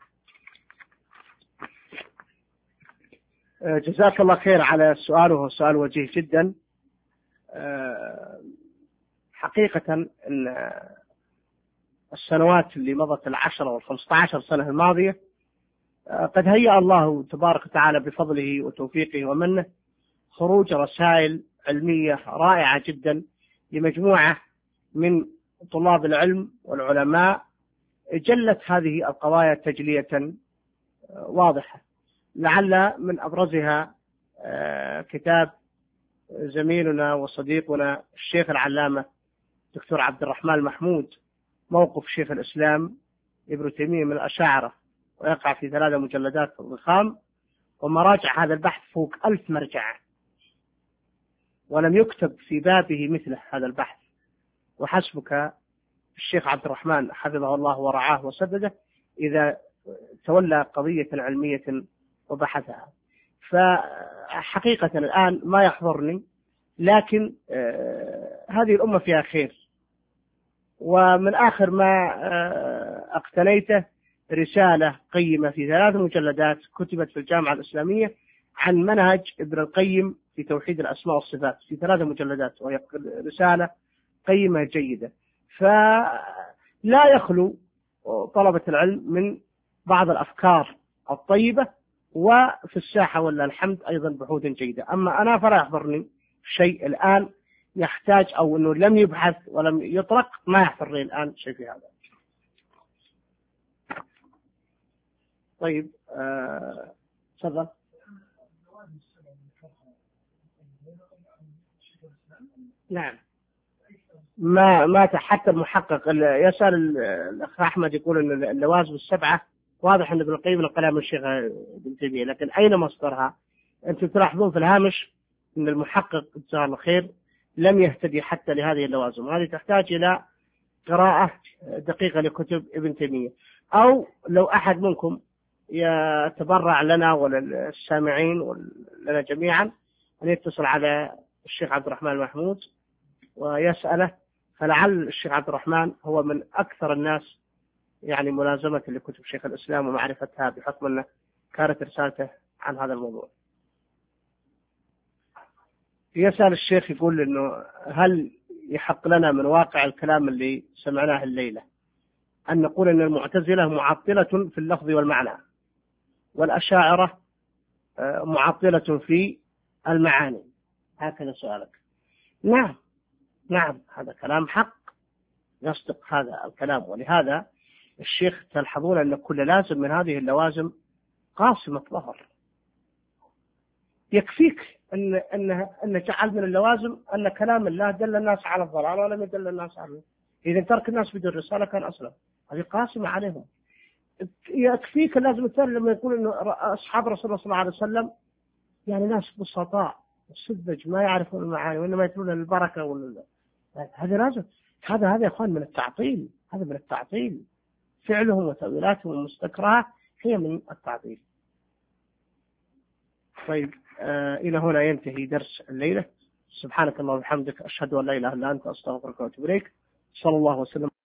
جزاك الله خير على السؤال، وهو سؤال وجيه جدا. حقيقة السنوات اللي مضت العشرة والخمسة عشر سنة الماضية قد هيأ الله تبارك وتعالى بفضله وتوفيقه ومنه خروج رسائل علمية رائعة جدا لمجموعة من طلاب العلم والعلماء، جلت هذه القضايا تجلية واضحة. لعل من أبرزها كتاب زميلنا وصديقنا الشيخ العلامة دكتور عبد الرحمن محمود، موقف شيخ الإسلام ابن تيمية من الأشاعرة، ويقع في ثلاثة مجلدات ضخام، ومراجع هذا البحث فوق ألف مرجع، ولم يكتب في بابه مثله هذا البحث. وحسبك الشيخ عبد الرحمن حفظه الله ورعاه وسدده إذا تولى قضية علمية وبحثها. فحقيقة الآن ما يحضرني، لكن هذه الأمة فيها خير. ومن آخر ما اقتنيته رسالة قيمة في ثلاث مجلدات كتبت في الجامعة الإسلامية عن منهج ابن القيم في توحيد الأسماء والصفات في ثلاث مجلدات، وهي رسالة قيمة جيدة. فلا يخلو طلبة العلم من بعض الأفكار الطيبة، وفي الساحة ولا الحمد أيضا بحوث جيدة. أما أنا فلا يحضرني شيء الآن يحتاج، أو أنه لم يبحث ولم يطرق، ما يحضرني الآن شيء في هذا. طيب تفضل. آه نعم، ما ما حتى المحقق يسأل الأخ أحمد يقول أن اللوازم السبعة واضح أن ابن القيم نقلها من الشيخ ابن تيمية، لكن أين مصدرها؟ أنتم تلاحظون في الهامش أن المحقق جزاه الله خير لم يهتدي حتى لهذه اللوازم. هذه تحتاج إلى قراءة دقيقة لكتب ابن تيمية، أو لو أحد منكم يتبرع لنا وللسامعين ولنا جميعا أن يتصل على الشيخ عبد الرحمن محمود ويسأله، فلعل الشيخ عبد الرحمن هو من أكثر الناس يعني ملازمة لكتب شيخ الإسلام ومعرفتها، بحكم أنه كانت رسالته عن هذا الموضوع. يسأل الشيخ يقول إنه هل يحق لنا من واقع الكلام اللي سمعناه الليلة أن نقول أن المعتزلة معطلة في اللفظ والمعنى، والأشاعرة معطلة في المعاني؟ هكذا سؤالك. نعم نعم، هذا كلام حق، يصدق هذا الكلام. ولهذا الشيخ تلحظون أن كل لازم من هذه اللوازم قاصمة ظهر. يكفيك أن أن أن جعل من اللوازم أن كلام الله دل الناس على الضلال ولم يدل الناس عليه. إذا ترك الناس بدون رسالة كان أصلا، هذه قاسمة عليهم. يكفيك اللازم الثاني لما يقول أن أصحاب رسول الله صلى الله عليه وسلم يعني ناس بسطاء سذج ما يعرفون المعاني وإنما يتلون البركة ولا هذا لازم. هذا هذا يا أخوان من التعطيل، هذا من التعطيل. فعلهم وتأويلاتهم المستكرهة هي من التعطيل. طيب آه إلى هنا ينتهي درس الليلة. سبحانك اللهم وبحمدك أشهد أن لا إله إلا أنت أستغفرك وأتوب إليك. صلى الله وسلم.